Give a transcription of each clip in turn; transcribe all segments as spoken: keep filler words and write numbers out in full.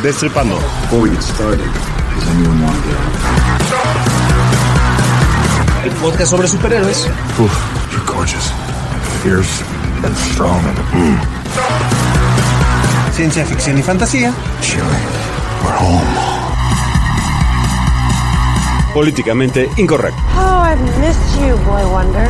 Destripando. Before we get started, does anyone want to El podcast sobre superhéroes. Oof, you're gorgeous. Fierce and strong. Mm. Ciencia ficción y fantasía. Chilly. We're home. Políticamente incorrecto. Oh, I've missed you, Boy Wonder.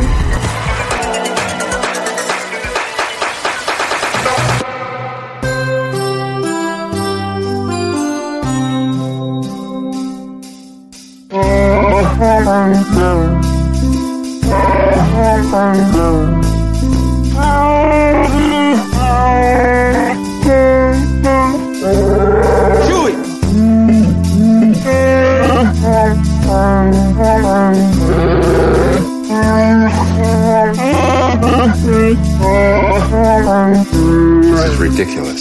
This is ridiculous.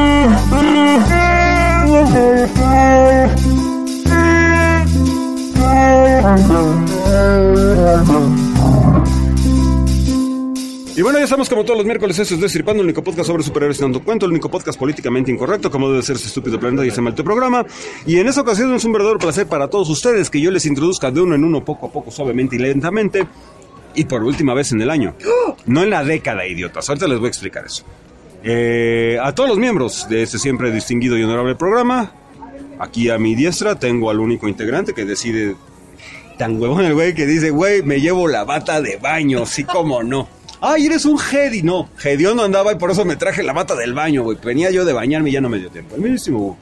Y bueno, ya estamos como todos los miércoles, eso es Destripando, el único podcast sobre superhéroes y tanto cuento, el único podcast políticamente incorrecto, como debe ser ese estúpido planeta y ese maldito programa. Y en esta ocasión es un verdadero placer para todos ustedes que yo les introduzca de uno en uno, poco a poco, suavemente y lentamente, y por última vez en el año. No en la década, idiotas. Ahorita les voy a explicar eso. Eh, a todos los miembros de este siempre distinguido y honorable programa, aquí a mi diestra tengo al único integrante que decide, tan huevón el güey que dice, güey, me llevo la bata de baño, sí como no. Ay, eres un Jedi. No, Gedeón no andaba y por eso me traje la bata del baño, güey. Venía yo de bañarme y ya no me dio tiempo. El mismísimo.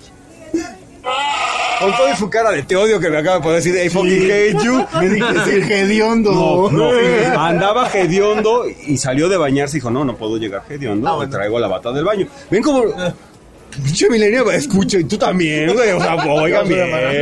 Con toda su cara de te odio que me acaba de poder decir, hey, fucking hate you. Me dijiste hediondo. No, no. Andaba hediondo y salió de bañarse y dijo, no, no puedo llegar hediondo. Ah, bueno. Me traigo la bata del baño. Ven como... Pinche milenio, escucha, y tú también, güey, o sea, oigan bien.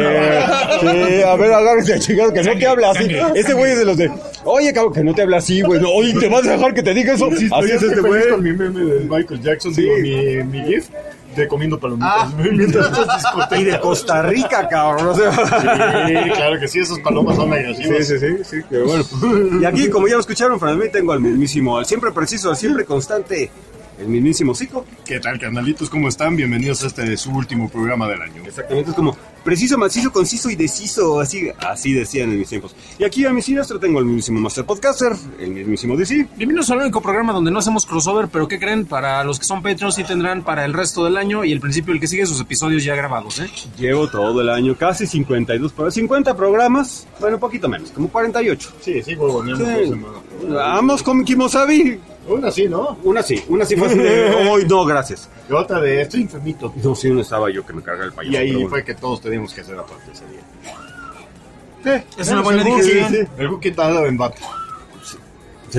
Sí, a ver, agárrese, chingado, que no te habla así. Ese güey es de los de, oye, cabrón, que no te habla así, güey. No, oye, ¿te vas a dejar que te diga eso? Sí, así es este güey. Con mi meme de Michael Jackson, sí. Digo, mi, mi gif de comiendo palomitas. Ah, mientras estás discutiendo. Y de Costa Rica, cabrón. O sea. Sí, claro que sí, esos palomas son agresivos. Sí, sí, sí, sí, pero bueno. Y aquí, como ya lo escucharon, frente a mí tengo al mismísimo, al siempre preciso, al siempre constante, el mismísimo Zico. ¿Qué tal, carnalitos? ¿Cómo están? Bienvenidos a este de su último programa del año. Exactamente, es como preciso, macizo, conciso y deciso, así así decían en mis tiempos. Y aquí a mi siniestro tengo el mismísimo Master Podcaster, el mismísimo D C. Bienvenidos al único programa donde no hacemos crossover, pero ¿qué creen? Para los que son Patreons sí tendrán para el resto del año y el principio del que sigue sus episodios ya grabados, ¿eh? Llevo todo el año, casi cincuenta y dos, cincuenta programas, bueno, un poquito menos, como cuarenta y ocho. Sí, sí, huevoneamos sí. dos semanas. Vamos con Kimosabi. Una sí, ¿no? Una sí, una sí fue así de, hoy no, gracias. Y otra de, estoy enfermito. No, sí, no estaba yo que me carga el payaso. Y ahí bueno. fue que todos teníamos que hacer aparte ese día. Sí, es una buena digestión. Sí, sí. El Wookiee estaba en bata. Sí. Sí.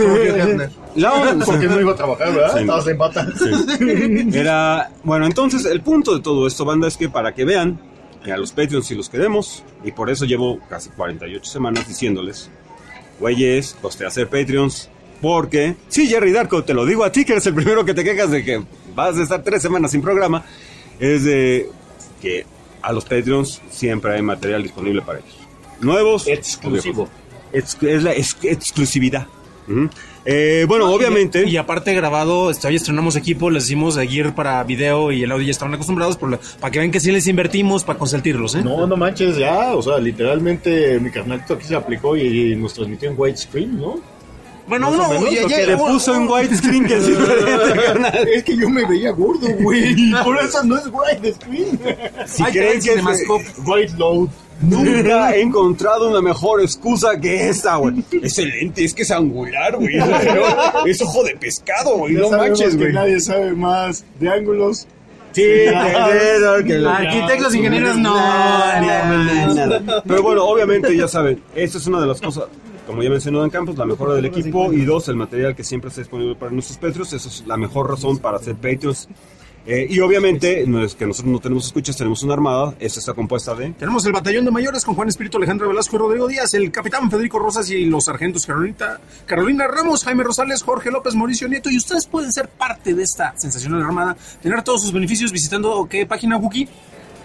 No, porque no iba a trabajar, ¿verdad? Sí, Estabas en bata. Sí. Era, bueno, entonces el punto de todo esto, banda, es que para que vean que a los Patreons sí los queremos, y por eso llevo casi cuarenta y ocho semanas diciéndoles, güeyes, coste hacer Patreons. Porque, sí, Jerry Darko, te lo digo a ti, que eres el primero que te quejas de que vas a estar tres semanas sin programa, es de que a los Patreons siempre hay material disponible para ellos. Nuevos. Exclusivo. Es, es la ex, exclusividad. Uh-huh. Eh, bueno, no, obviamente. Y, y aparte grabado, este, hoy estrenamos equipo, les hicimos gear para video y el audio ya estaban acostumbrados, por, para que vean que sí les invertimos para consentirlos, ¿eh? No, no manches, ya, o sea, literalmente mi carnalito aquí se aplicó y, y nos transmitió en widescreen, ¿no? Bueno, uno menos, ya, ya, le puso en widescreen que es diferente, carnal. Es que yo me veía gordo, güey. Por eso no es widescreen. Si creen que es wide load. Nunca he encontrado una mejor excusa que esa, güey. Excelente, es que es angular, güey. Es ojo de pescado, güey. No manches, güey. Nadie sabe más de ángulos. Sí, de que los arquitectos, ingenieros, no, nada, nada. Pero bueno, obviamente ya saben, esta es una de las cosas. Como ya mencionó Dan Campos, la mejora del equipo y dos, el material que siempre está disponible para nuestros Patreons. Eso es la mejor razón para hacer Patreons. Eh, y obviamente, no es que nosotros no tenemos escuchas, tenemos una armada. Esta está compuesta de... Tenemos el batallón de mayores con Juan Espíritu, Alejandro Velasco y Rodrigo Díaz, el capitán Federico Rosas y los sargentos Carolina, Carolina Ramos, Jaime Rosales, Jorge López, Mauricio Nieto. Y ustedes pueden ser parte de esta sensacional armada, tener todos sus beneficios visitando, ¿qué página, Wookie?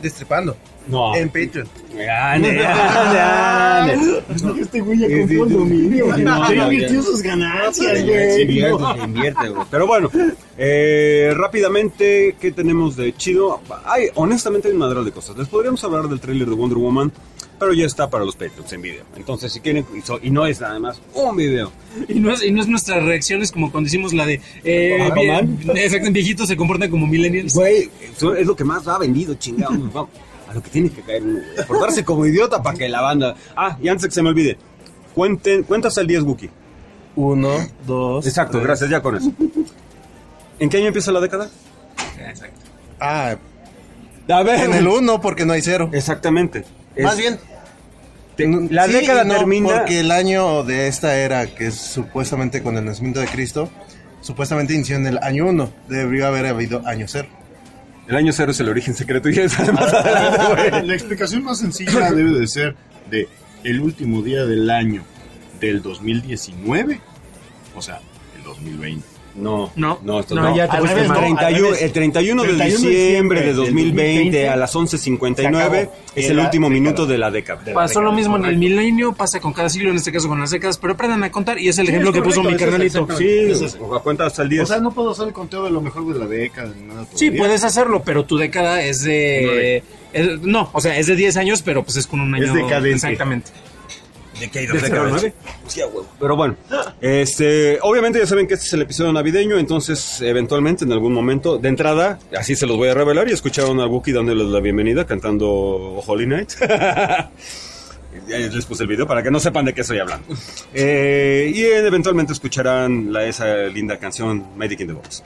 Destripando. No. En Patreon. Ande, ande, ande. Este güey ya compró el dominio. No, Ya no, invirtió ya. sus ganancias, Se güey. invierte, se invierte, güey. Pero bueno, eh, rápidamente, ¿qué tenemos de chido? Hay, honestamente, hay un madral de cosas. Les podríamos hablar del tráiler de Wonder Woman, pero ya está para los Patreons en video. Entonces, si quieren, y, so- y no es nada más un video. Y no es, y no es nuestras reacciones como cuando hicimos la de eh, Aquaman. bien- exacto, viejitos se comportan como millennials. Güey, eso es lo que más ha vendido, chingado. Vamos, a lo que tiene que caer uno, güey. Portarse como idiota para que la banda... Ah, y antes de que se me olvide, cuenten, cuentas al diez, Wookie. Uno, dos. Exacto, tres. gracias, ya con eso. ¿En qué año empieza la década? Exacto. Ah, A ver. en el uno porque no hay cero. Exactamente. Es- Más bien. te- la Sí década y no, termina... Porque el año de esta era, que es supuestamente con el nacimiento de Cristo, supuestamente inició en el año uno. Debería haber habido año cero. El año cero es el origen secreto y es más adelante, güey. La explicación más sencilla debe de ser de el último día del año del dos mil diecinueve, o sea, el dos mil veinte. No, No, no, esto no, no. ya te Al fuiste revés, mal. el treinta y uno, el treinta y uno de treinta y uno de diciembre de diciembre dos mil veinte del dos mil veinte a las once cincuenta y se nueve acabó. es Era el último década. minuto de la década. De la Pasó lo década, mismo en el correcto. milenio, pasa con cada siglo, en este caso con las décadas, pero aprendan a contar y es el ejemplo que puso mi carnalito. Sí, o a cuenta hasta el diez. O sea, no puedo hacer el conteo de lo mejor de la década ni nada. Sí, todavía. puedes hacerlo, pero tu década es de... es- no, o sea, es de diez años, pero pues es con un año... Es decadente. Exactamente. ¿De qué hay de cero a nueve? Sí, a huevo. Pero bueno, este, obviamente ya saben que este es el episodio navideño, entonces eventualmente en algún momento, de entrada, así se los voy a revelar, y escucharon a Wookiee dándoles la bienvenida cantando Holy Night. Ya les puse el video para que no sepan de qué estoy hablando. Eh, y eventualmente escucharán la, esa linda canción Medic in the Box.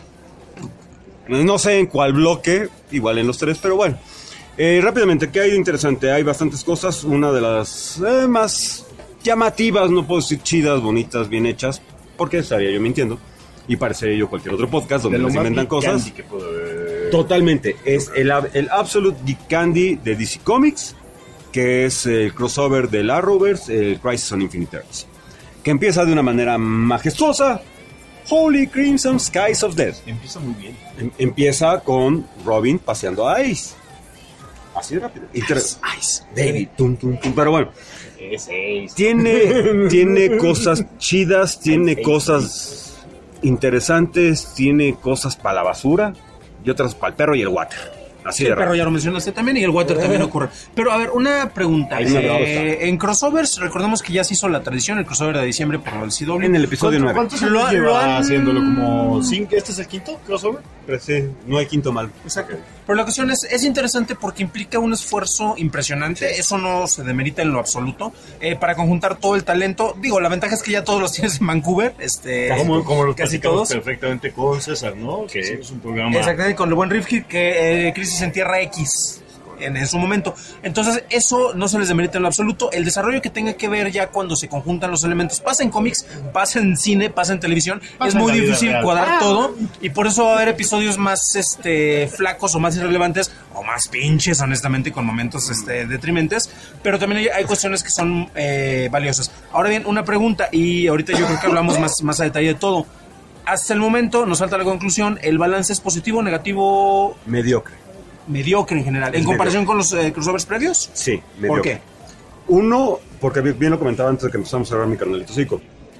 No sé en cuál bloque, igual en los tres, pero bueno. Eh, rápidamente, ¿qué hay de interesante? Hay bastantes cosas. Una de las eh, más llamativas, no puedo decir chidas, bonitas, bien hechas, porque estaría yo mintiendo. Y parecería yo cualquier otro podcast donde De lo les más inventan geek cosas. candy que puedo ver. Totalmente. Es el, el Absolute Geek Candy de D C Comics, que es el crossover del Arrowverse, el Crisis on Infinite Earths, que empieza de una manera majestuosa. Holy Crimson Skies of Death. Empieza muy bien. Em- empieza con Robin paseando a Ace. Así de rápido. Inter- Ice. David. Tum, tum, tum. Pero bueno, Es seis. tiene, tiene cosas chidas, tiene cosas interesantes, tiene cosas para la basura y otras para el perro y el water. Así Sí, de el perro rápido. ya lo mencionaste también y el water también ocurre. Pero a ver, una pregunta. Ahí me Eh, gusta. en crossovers, recordemos que ya se hizo la tradición, el crossover de diciembre por el C W. En el episodio nueve. ¿Cuántos Lo- años lo lleva han- haciéndolo? ¿Como cinco? ¿Este es el quinto crossover? Pero sí, no hay quinto mal. Exacto. Pero la cuestión es, es interesante porque implica un esfuerzo impresionante, eso no se demerita en lo absoluto, eh, para conjuntar todo el talento. Digo, la ventaja es que ya todos los tienes en Vancouver, este, Como, como lo casi platicamos todos. perfectamente con César, ¿no? Que es un programa... Exactamente, con el buen Rifkin, que eh, Crisis en Tierra X. En, en su momento. Entonces, eso no se les demerita en lo absoluto. El desarrollo que tenga que ver ya cuando se conjuntan los elementos, pasa en cómics, pasa en cine, pasa en televisión, Pasa es en muy la vida difícil real. cuadrar Ah. todo y por eso va a haber episodios más este flacos o más irrelevantes o más pinches, honestamente, con momentos este detrimentes, pero también hay, hay cuestiones que son eh, valiosas. Ahora bien, una pregunta, y ahorita yo creo que hablamos más, más a detalle de todo. Hasta el momento nos falta la conclusión, ¿el balance es positivo o negativo? Mediocre. Mediocre en general, en Es comparación con los eh, crossovers previos. Sí, mediocre. ¿Por qué? Uno, porque bien bien lo comentaba antes de que empezamos a hablar mi carnalito Zico.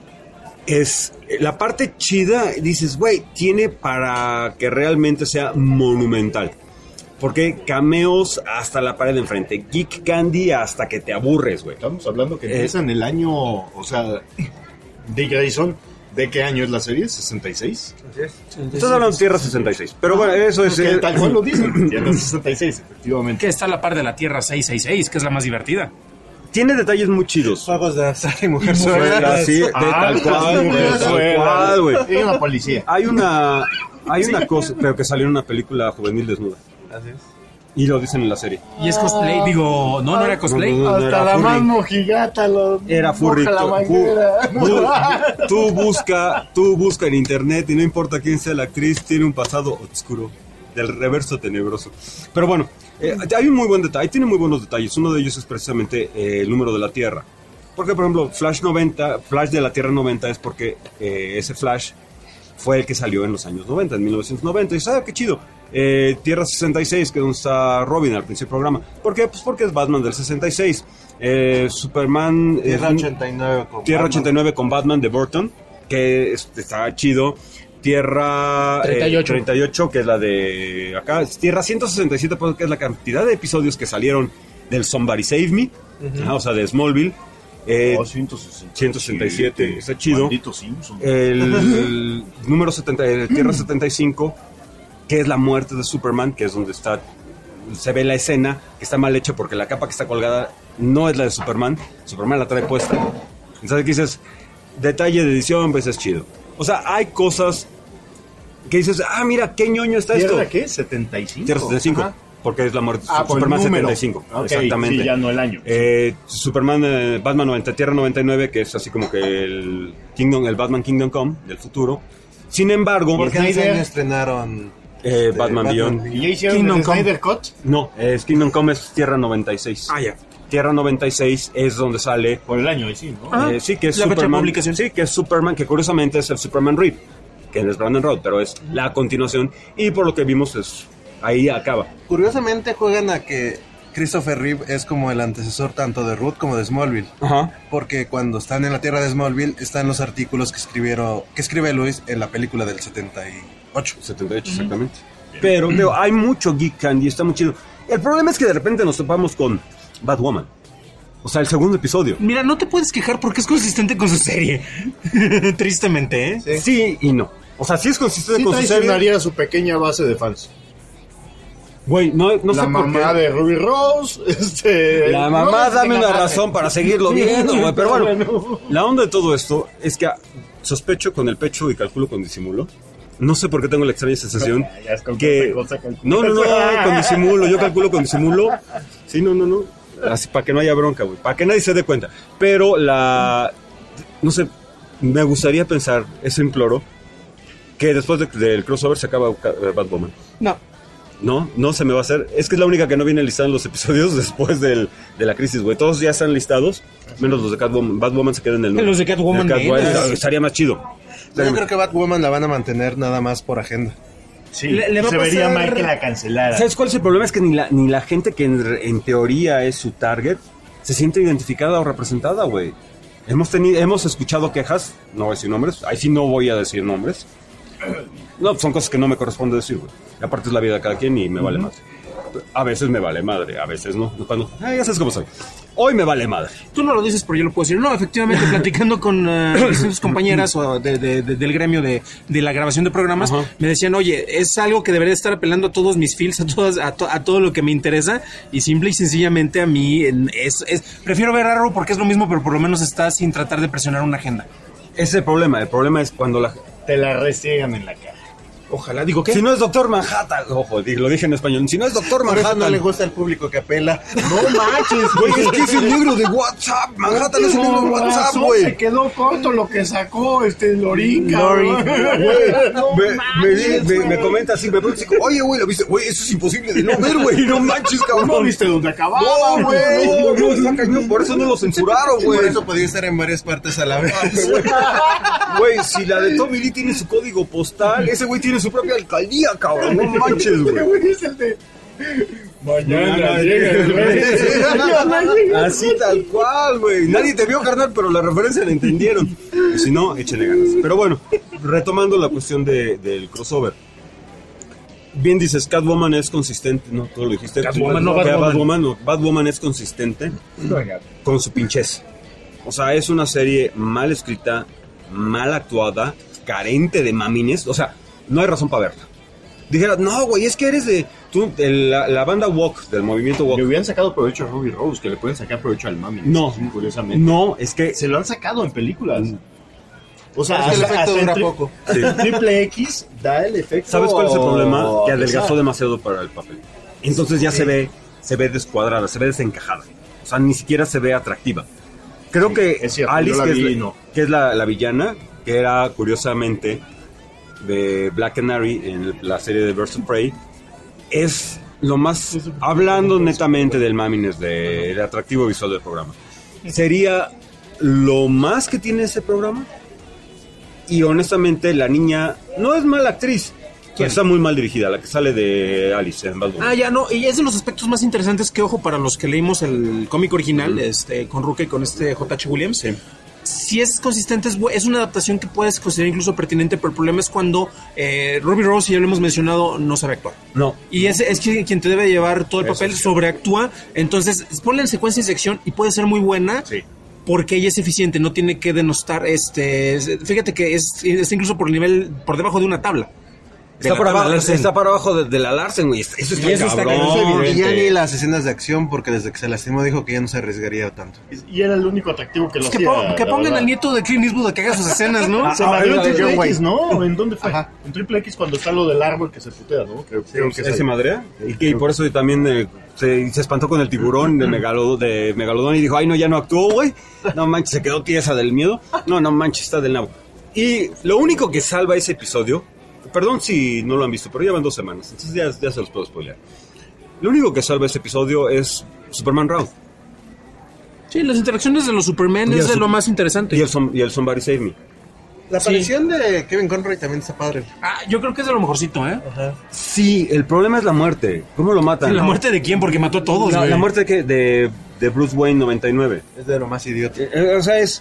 Es la parte chida, dices, güey, tiene para que realmente sea monumental. Porque cameos hasta la pared de enfrente, Geek Candy hasta que te aburres, güey. Estamos hablando que Eh, empieza en el año... O sea, Dick Grayson, ¿de qué año es la serie? ¿sesenta y seis? Estás hablando de Tierra sesenta y seis. Pero bueno, eso es... Que eh, tal cual lo dicen. Tierra sesenta y seis, efectivamente. Que está a la par de la Tierra seiscientos sesenta y seis, que es la más divertida. tiene detalles muy chidos. Juegos de azar y mujer Suena suegra. así, de Ah, tal cual, mujer de tal suegra. cual, güey. Y una policía. Hay una, hay una cosa, pero que salió en una película juvenil desnuda. Así es. Y lo dicen en la serie. Y es cosplay, digo, no, no era cosplay. No, no, no, Hasta era la furry. más mojigata lo Era furry. moja la Tú, manguera. bu- tú busca, tú busca en internet y no importa quién sea la actriz, tiene un pasado oscuro, del reverso tenebroso. Pero bueno, eh, hay un muy buen detalle, tiene muy buenos detalles. Uno de ellos es precisamente eh, el número de la Tierra. Porque, por ejemplo, Flash noventa, Flash de la Tierra noventa es porque eh, ese Flash fue el que salió en los años noventa, en mil novecientos noventa. Y ¿sabes qué chido? Eh, Tierra sesenta y seis, que es donde está Robin al principio del programa. ¿Por qué? Pues porque es Batman del sesenta y seis. Eh, Superman... Tierra eh, ochenta y nueve con Tierra Batman. ochenta y nueve con Batman de Burton, que es- está chido. Tierra treinta y ocho. eh, treinta y ocho, que es la de acá. Tierra ciento sesenta y siete, porque es la cantidad de episodios que salieron del Somebody Save Me, ajá, o sea, de Smallville. Eh, Oh, ciento sesenta y siete. ciento sesenta y siete, está chido. Maldito Simpson. el, el número setenta, de Tierra setenta y cinco, que es la muerte de Superman, que es donde está, se ve la escena, que está mal hecha porque la capa que está colgada no es la de Superman. Superman la trae puesta. Entonces aquí dices, detalle de edición, pues es chido. O sea, hay cosas que dices, ah, mira, qué ñoño está esto. ¿Tierra qué? ¿setenta y cinco? Tierra setenta y cinco, Ajá. porque es la muerte de Ah, por el Superman número. setenta y cinco. Ok, Exactamente. sí, ya no el año. Eh, Superman, eh, Batman noventa, Tierra noventa y nueve, que es así como que el Kingdom, el Batman Kingdom Come del futuro. Sin embargo, Porque en ese Snyder. año estrenaron eh, este, Batman Beyond. ¿Y ya hicieron Kingdom el Come. Snyder Cut? No, es Kingdom Come es Tierra noventa y seis. Ah, ya. Tierra noventa y seis es donde sale. Por el año, ahí sí, ¿no? Ah, eh, sí, que es la fecha de Superman. publicación. Sí, que es Superman, que curiosamente es el Superman Reeve, que es Brandon Routh, pero es la continuación. Y por lo que vimos, es ahí acaba. Curiosamente juegan a que Christopher Reeve es como el antecesor tanto de Ruth como de Smallville. Ajá. Porque cuando están en la Tierra de Smallville están los artículos que escribieron, que escribe Luis en la película del setenta y ocho. setenta y ocho, exactamente. Pero digo, hay mucho geek candy, está muy chido. El problema es que de repente nos topamos con Batwoman. O sea, el segundo episodio. Mira, no te puedes quejar porque es consistente con su serie. Tristemente, ¿eh? Sí. y no. O sea, sí es consistente Sí con su serie. traicionaría a su pequeña base de fans. Güey, no, no la sé por mamá qué. de Ruby Rose, este... La no, mamá, este, dame una mamá. razón para seguirlo viendo, güey. Pero bueno, la onda de todo esto es que sospecho con el pecho y calculo con disimulo. No sé por qué tengo la extraña sensación Ya, ya es con que... qué cosa calculas. No, no, no, con disimulo. Yo calculo con disimulo. Sí, no, no, no. Así, para que no haya bronca, güey. Para que nadie se dé cuenta. Pero la... No sé, me gustaría pensar, eso imploro, que después de- del crossover se acaba eh, Batwoman. No. No, no se me va a hacer. Es que es la única que no viene listada en los episodios después del, de la crisis, güey. Todos ya están listados, menos los de Catwoman. Batwoman se quedan en el nueve. Los de Catwoman, El Catwoman, menos. estaría más chido. Yo creo que Batwoman la van a mantener nada más por agenda. Sí, Le- le va a se vería pasar- mal que la cancelara. ¿Sabes cuál es el problema? Es que ni la, ni la gente que en, en teoría es su target se siente identificada o representada, güey. Hemos tenido, hemos escuchado quejas, no voy a decir nombres, ahí sí no voy a decir nombres. No, son cosas que no me corresponde decir, güey. Aparte es la vida de cada quien y me vale madre. A veces me vale madre, a veces no. Cuando, ah, ya sabes cómo soy. Hoy me vale madre. Tú no lo dices, pero yo lo puedo decir. No, efectivamente, platicando con uh, distintas compañeras o de, de- de- del gremio de, de la grabación de programas, Ajá. me decían, oye, es algo que debería estar apelando a todos mis feels, a, todas, a, to- a todo lo que me interesa, y simple y sencillamente a mí en- es, es- prefiero ver Arrow porque es lo mismo, pero por lo menos está sin tratar de presionar una agenda. Ese es el problema. El problema es cuando la... Te la restiegan en la cara. Ojalá, digo que... Si no es Doctor Manhattan, ojo, di- lo dije en español. Si no es Doctor Por eso Manhattan, no le gusta al público que apela. No manches, güey, es que es el negro de WhatsApp. Manhattan es el negro de Con WhatsApp, razón güey. se quedó corto lo que sacó este Lorín, Lorín. cabrón. Güey, No me, me, manches, me- me güey. comenta así, me pregunta así, oye, güey, ¿lo viste? Güey, eso es imposible de no ver, güey, no manches, cabrón. No viste dónde acababa, No, güey, no, no, está cañón, por eso no lo censuraron, güey. Por eso podía estar en varias partes a la vez. Güey, si la de Tommy Lee tiene su código postal, ese güey tiene su propia alcaldía, cabrón, no manches, güey. Güey, es el de... Mañana Mañana llega el rey. Así tal cual, güey. Nadie te vio, carnal, pero la referencia la entendieron. Y si no, échenle ganas. Pero bueno, retomando la cuestión de, del crossover. Bien dices, Catwoman es consistente, ¿no? Tú lo dijiste. Catwoman, no, Que Batwoman. Batwoman, no, Batwoman es consistente con su pinchez. O sea, es una serie mal escrita, mal actuada, carente de mamines. O sea, no hay razón para verla. Dijera, no, güey, es que eres de... Tú, de la, la banda Walk, del movimiento Walk. Le hubieran sacado provecho a Ruby Rose, que le pueden sacar provecho al mami. No, Curiosamente. no, es que... Se lo han sacado en películas. O sea, Es que el hasta- efecto hasta en dura tri- poco. Sí. Triple X da el efecto. ¿Sabes cuál es el problema? Que adelgazó Exacto. demasiado para el papel. Entonces ya se ve, se ve descuadrada, se ve desencajada. O sea, ni siquiera se ve atractiva. Creo Sí, que es cierto, Alice, yo la que, es vi la, y no. que es la, la villana, que era curiosamente de Black Canary en la serie de Birds of Prey, es lo más, hablando netamente del mamines, de, del atractivo visual del programa. ¿Sería lo más que tiene ese programa? y honestamente la niña no es mala actriz. ¿Quién? Está muy mal dirigida, la que sale de Alice en Batwoman. Ah, ya no, y es de los aspectos más interesantes que, ojo, para los que leímos el cómic original, este, con Ruka y con este J H. Williams. Sí. Si es consistente, es, bu- es una adaptación que puedes considerar incluso pertinente, pero el problema es cuando eh, Ruby Rose, ya lo hemos mencionado, no sabe actuar. No. Y es, es quien quien te debe llevar todo el Eso papel, sí. sobreactúa. Entonces, ponle en secuencias de acción y puede ser muy buena. Sí. Porque ella es eficiente, no tiene que denostar, este, fíjate que es, es incluso por nivel, por debajo de una tabla. De Está la por, tabla abajo, Larsen. está por abajo de, de la Larsen, güey. Eso está Y eso está cabrón. cabrón. Y ya ni las escenas de acción, porque desde que se lastimó dijo que ya no se arriesgaría tanto. Y era el único atractivo que lo Que, hacía. po- que la pongan verdad. al nieto de Clint Eastwood a que haga sus escenas, ¿no? Se Ah, madreó en ah, Triple John X, Wayne. ¿no? ¿En dónde fue? Ajá. En Triple X cuando está lo del árbol que se putea, ¿no? Creo, creo que es ¿Él ahí. se madrea? Y, que- y por eso también eh, se, se espantó con el tiburón de, Megalo, de Megalodón y dijo, ay, no, ya no actuó, güey. No manches, se quedó tiesa del miedo. No, no manches, está del nabo. Y lo único que salva ese episodio, perdón si no lo han visto, pero ya van dos semanas, entonces ya, ya se los puedo spoilear. Lo único que salva ese episodio es Superman Round. Sí, las interacciones de los Superman Y es el de su- lo más interesante. Y el, som- y el Somebody Save Me. La Sí. aparición de Kevin Conroy también está padre. Ah, yo creo que es de lo mejorcito, ¿eh? Sí, el problema es la muerte. ¿Cómo lo matan? ¿La muerte de quién? Porque mató a todos, La, güey. la muerte que de, de Bruce Wayne noventa y nueve. Es de lo más idiota. Eh, eh, o sea, es...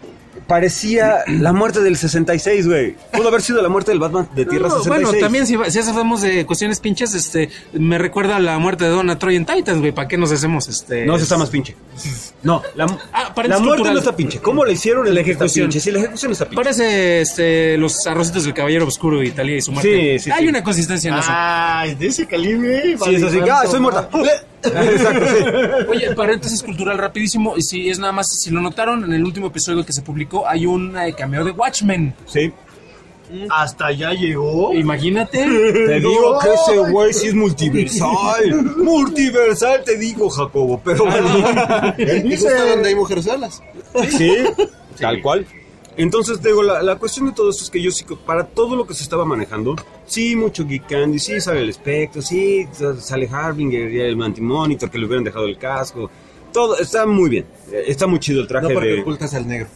Parecía la muerte del sesenta y seis, güey. Pudo haber sido la muerte del Batman de Tierra No, sesenta y seis. bueno, también si, va- si hablamos de cuestiones pinches, este, me recuerda a la muerte de Donna Troy en Titans, güey. ¿Para qué nos hacemos, este? No, se está más pinche. No, la, Ah, la paréntesis muerte cultural. no está pinche. ¿Cómo le hicieron el La ejecución? ejecución. Pinche? Sí, la ejecución está pinche. Parece, este, los arrocitos del Caballero Oscuro y Talía y su muerte. Sí, sí, Hay sí. una consistencia en eso. Ah, es de ese calibre. Sí, es así. Ah, estoy muerta. Exacto, sí. Oye, paréntesis cultural rapidísimo. Y si es nada más, si lo notaron, en el último episodio que se publicó hay un eh, cameo de Watchmen. Sí. Hasta allá llegó. Imagínate. Te digo que ese güey sí es multiversal. Multiversal, te digo, Jacobo. Pero bueno. ¿Y gusta donde hay mujeres solas? Sí, tal cual. Entonces, te digo, la, la cuestión de todo esto es que yo sí, para todo lo que se estaba manejando, sí, mucho Geek Candy, sí, sale el espectro, sí, sale Harbinger y el Anti-Monitor, que le hubieran dejado el casco. Todo está muy bien. eh, Está muy chido el traje No porque de... ocultas al negro.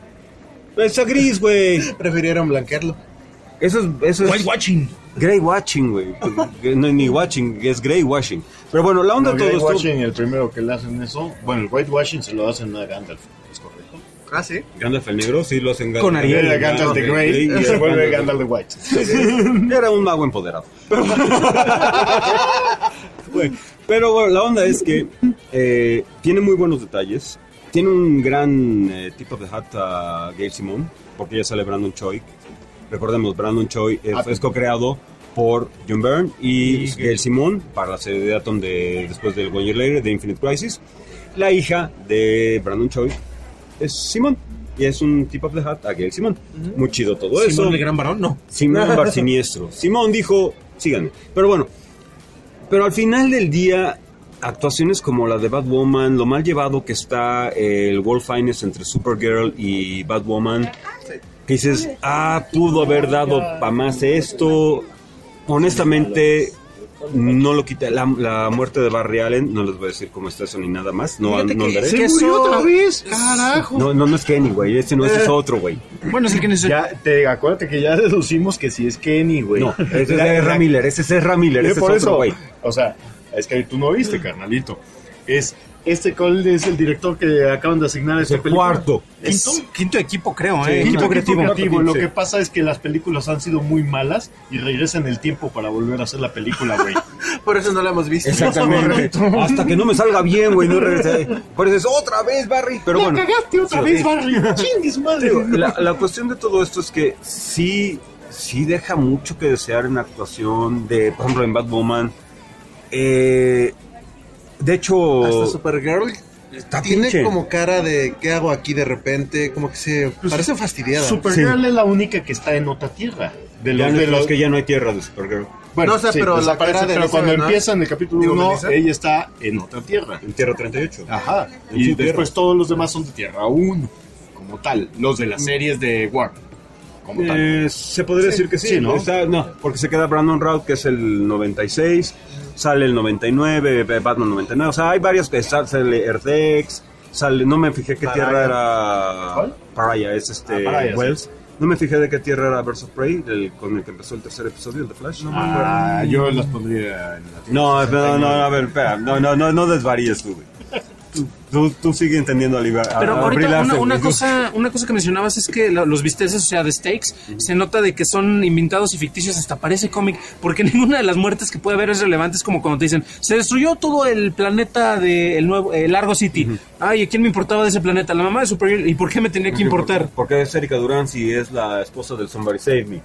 Está gris, güey. Prefirieron blanquearlo. Eso es... Eso es White Watching. Grey Watching, güey. No es ni watching, es Grey Washing. Pero bueno, la onda No, de todo esto... Whitewashing, el primero que le hacen eso. Bueno, el whitewashing se lo hacen a Gandalf, ¿es correcto? Ah, sí. Gandalf el negro, sí lo hacen Con Ariel. Era Gandalf the Grey y se vuelve Gandalf the White. Era un mago empoderado. Bueno, pero bueno, la onda es que eh, tiene muy buenos detalles. Tiene un gran eh, tip of the hat a Gail Simone, porque ya sale Brandon Choi. Recordemos, Brandon Choi es, Ah, es co-creado por John Byrne y Gail Simone para la serie de Atom de, después del One Year Later de Infinite Crisis. La hija de Brandon Choi es Simone. Y es un tip of the hat a Gail Simone. Muy chido todo eso. Simón el gran varón, no. Simón Bar Siniestro. Simón dijo, síganme. Pero bueno, pero al final del día, actuaciones como la de Batwoman, lo mal llevado que está el World Finest entre Supergirl y Batwoman, que dices, ah, pudo haber dado para más esto. Honestamente, no lo quita. La, la muerte de Barry Allen, no les voy a decir cómo está eso ni nada más. No, Fíjate no que- andaré. que eso- otra vez? ¡Carajo! No, no, no es Kenny, güey. Ese no, ese es otro, güey. Bueno, es el que necesita. Ya, te, acuérdate que ya deducimos que si es Kenny, güey. No, ese es La- Ezra la- Miller. Ese es Ezra Miller. Eh, Ese por es eso, otro, güey. o sea, es que tú no viste, carnalito. Es este cuál es el director que acaban de asignar a Es esta el película. cuarto. Es quinto equipo, creo, Sí, ¿eh? quinto equipo Equipo creativo. creativo. Lo Sí. que pasa es que las películas han sido muy malas y regresan el tiempo para volver a hacer la película, güey. Por eso no la hemos visto. Exactamente. Hasta que no me salga bien, güey, no regresé. Por eso es otra vez, Barry. Pero bueno. cagaste otra Sí, vez, sí. Barry. Chingues madre. Digo, la, la cuestión de todo esto es que sí, sí deja mucho que desear en actuación de, por ejemplo, en Batwoman. Eh, de hecho, Hasta Supergirl está tiene pinche. como cara de ¿qué hago aquí de repente? Como que se parece fastidiada. Supergirl es la única que está en otra tierra. De Ya los, no, de es los que ya no hay tierra de Supergirl. Bueno, No, o sea, pero la desaparece, cara de pero Elizabeth, cuando ¿no? empieza en el capítulo Digo, uno, Melissa. ella está en otra tierra. En Tierra treinta y ocho. Ajá. En Y su tierra. después todos los demás son de Tierra uno, como tal. Los de las series de Warner, como tal. Eh, se podría decir que sí, sí, ¿no? Está- no, porque se queda Brandon Routh, que es el noventa y seis, sale el noventa y nueve, Batman noventa y nueve, o sea, hay varios que sale, sale Earth-X, sale, no me fijé qué Pariah. tierra era. ¿Cuál? Pariah, es este Ah, Pariah, Wells. No me fijé de qué tierra era Birds of Prey, el, con el que empezó el tercer episodio, el de Flash. No, Ah, yo las pondría en la no, no, no, a ver, espera, no, no, no, no desvaríes tú, güey. Tú, tú, tú sigue entendiendo a Liber- Pero a ahorita Brie una, Larson, una güey. cosa una cosa que mencionabas es que lo- los bisteces, o sea, de stakes, se nota de que son inventados y ficticios, hasta parece cómic, porque ninguna de las muertes que puede haber es relevante. Es como cuando te dicen, se destruyó todo el planeta de el nuevo eh, Largo City. Ay, ¿a quién me importaba de ese planeta? La mamá de Supergirl. ¿Y por qué me tenía que importar? Porque es Erika Durán si es la esposa del Somebody Save Me.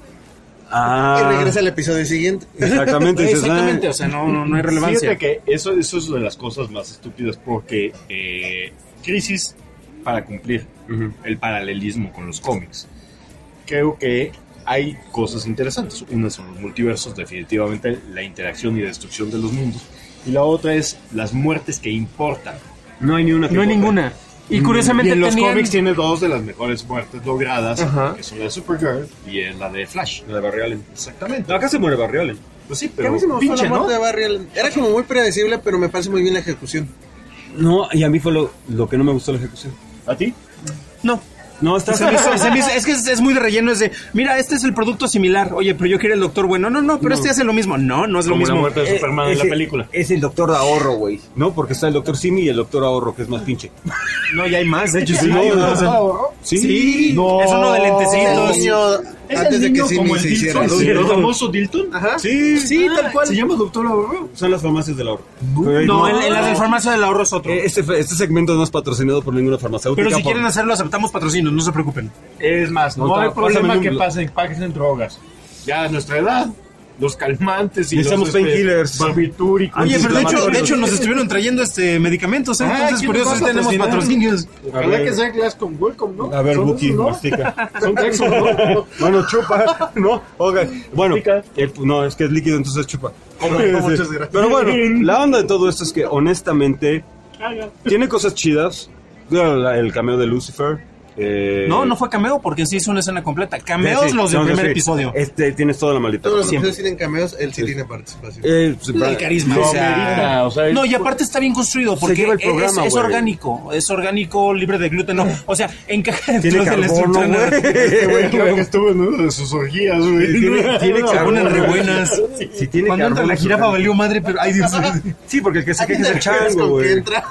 Ah, Y regresa al episodio siguiente. exactamente. dices, Exactamente, ah, o sea, no, no, no hay relevancia. Fíjate que eso, eso es de las cosas más estúpidas porque eh, Crisis, para cumplir Ujú. el paralelismo con los cómics, creo que hay cosas interesantes. Una son los multiversos, definitivamente la interacción y destrucción de los mundos. Y la otra es las muertes que importan. no hay ni una que No hay importe. ninguna. Y Y curiosamente en los tenían... cómics tiene dos de las mejores muertes logradas, Ajá. que son la de Supergirl y es la de Flash. La de Barry Allen. Exactamente. No, acá se muere Barry Allen. Pues sí, Que a pero mí se me gustó pinche, la muerte ¿no? de Barry Allen. Era como muy predecible, pero me parece muy bien la ejecución. No, y a mí fue lo, lo que no me gustó la ejecución. ¿A ti? No. No, está... Se me hizo- se me hizo- es que es, es muy de relleno, es de, mira, este es el producto similar. Oye, pero yo quiero el doctor bueno. No, no, pero No. este hace lo mismo. No, no es lo Como mismo. la muerte de Eh, Superman en ese- la película. Es el doctor de ahorro, güey. No, porque está el doctor Simi y el doctor ahorro, que es más pinche. No, ya hay más, de hecho sí. no, hay no, más. Sí. Sí, No. es uno de El lentecitos. niño, ¿Es antes el de que niño Simi como el se Dilton? hiciera ¿Sí, adulto. el famoso Dilton? Ajá. Sí. Sí, tal cual. Se llama Doctor Ahorro. Son las farmacias del ahorro. No, en, en la del farmacia del ahorro es otro. Eh, Este, este segmento no es patrocinado por ninguna farmacéutica. Pero si por- quieren hacerlo, aceptamos patrocinios, no se preocupen. Es más, no, No, hay pa- problema pásame que un- pasen, paguen drogas. Ya a nuestra edad, los calmantes y Necesitamos los este, painkillers. barbitúricos. Oye, pero de hecho, de antiinflamatorios. hecho nos estuvieron trayendo este medicamentos, ¿eh? Ah, Entonces ¿quién por nos eso va a sí tenemos patrocinar? patrocinios. A Ojalá ver. que sea Glass con Welcome, ¿no? A ver, Son Buki, esos, ¿no? mastica. Son Glaxon, ¿no? Bueno, chupa, ¿no? Ok, bueno, Mastica. el- no, es que es líquido, entonces chupa. no, muchas gracias. Pero bueno, la onda de todo esto es que honestamente tiene cosas chidas. La- El cameo de Lucifer. eh, No, no fue cameo porque sí hizo una escena completa. Cameos sí, los del no, primer sí. episodio. Este, tienes toda la maldita Todos los razón. episodios tienen cameos, él sí tiene participación. Eh, pues, El carisma, No, o sea, merita, o sea, es- no, y aparte está bien construido porque lleva el es- programa, es, güey. orgánico, es orgánico, libre de gluten, no, o sea, encaja dentro Tiene de la carbono, estructura narrativa. Este güey creo que estuvo en una de sus orgías, güey. Tiene- tiene Se ponen re carbono. buenas. Si tiene Cuando entra carbono, la jirafa pues, valió madre, pero ay Dios. Sí, porque el que se ¿A ti queja es te el refieres chango, con que güey. entra?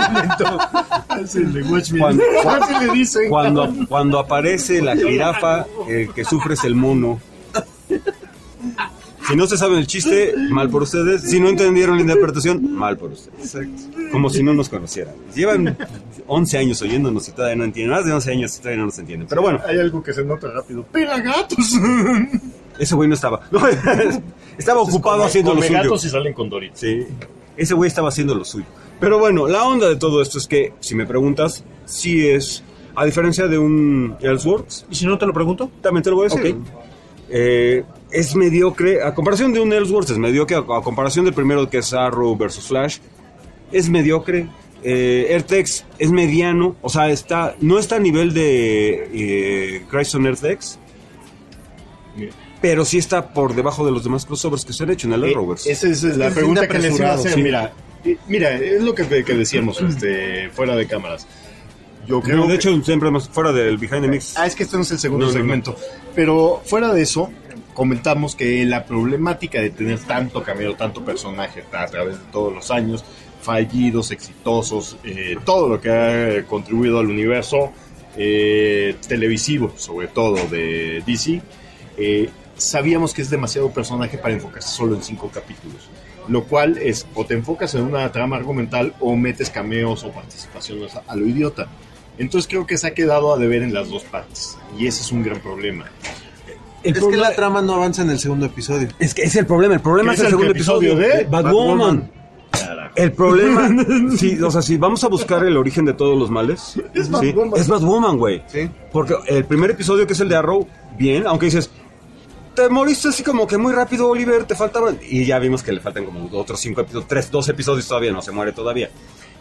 Es el de Watchmen. Cuando- Así le dicen. Cuando, cuando aparece la jirafa, el que sufre es el mono. Si no se saben el chiste, mal por ustedes. Si no entendieron la interpretación, mal por ustedes. Como si no nos conocieran. Llevan once años oyéndonos y todavía no entienden. Más de once años y todavía no nos entienden. Pero bueno, Hay algo que se nota rápido. ¡Pela gatos! ese güey no estaba. No, estaba ocupado haciendo lo Come suyo. gatos y salen con Doritos. Sí, ese güey estaba haciendo lo suyo. Pero bueno, la onda de todo esto es que, si me preguntas, sí es, a diferencia de un Elseworlds, ¿Y si no te lo pregunto? también te lo voy a decir. Ok. Eh, es mediocre, a comparación de un Elseworlds es mediocre, a, a comparación del primero que es Arrow versus Flash, es mediocre. Eh, Earth-X es mediano, o sea, está no está a nivel de eh, Crisis on Earth-X, pero sí está por debajo de los demás crossovers que se han hecho en el Eh, Arrowverse. esa es la Es pregunta fin de que les iba a apresurado, hacer. sí. Mira, eh, mira, es lo que, que decíamos este, fuera de cámaras. Yo creo No, de que- hecho, siempre más fuera del Behind the Mix. Ah, es que este no es el segundo No, no, no. segmento. Pero fuera de eso, comentamos que la problemática de tener tanto cameo, tanto personaje a través de todos los años, fallidos, exitosos, eh, todo lo que ha contribuido al universo eh, televisivo, sobre todo de D C, eh, sabíamos que es demasiado personaje para enfocarse solo en cinco capítulos. Lo cual es, o te enfocas en una trama argumental o metes cameos o participaciones a, a lo idiota. Entonces creo que se ha quedado a deber en las dos partes. Y ese es un gran problema. El Es que problema- la trama no avanza en el segundo episodio. Es que es el problema. El problema ¿Qué es es el el segundo episodio episodio de Batwoman. El problema, sí, o sea, si vamos a buscar el origen de todos los males, Es sí, Batwoman. es Batwoman, güey. Sí. Porque el primer episodio, que es el de Arrow, bien, aunque dices, te moriste así como que muy rápido, Oliver, te faltaban. Y ya vimos que le faltan como otros cinco episodios, tres, dos episodios todavía, no se muere todavía.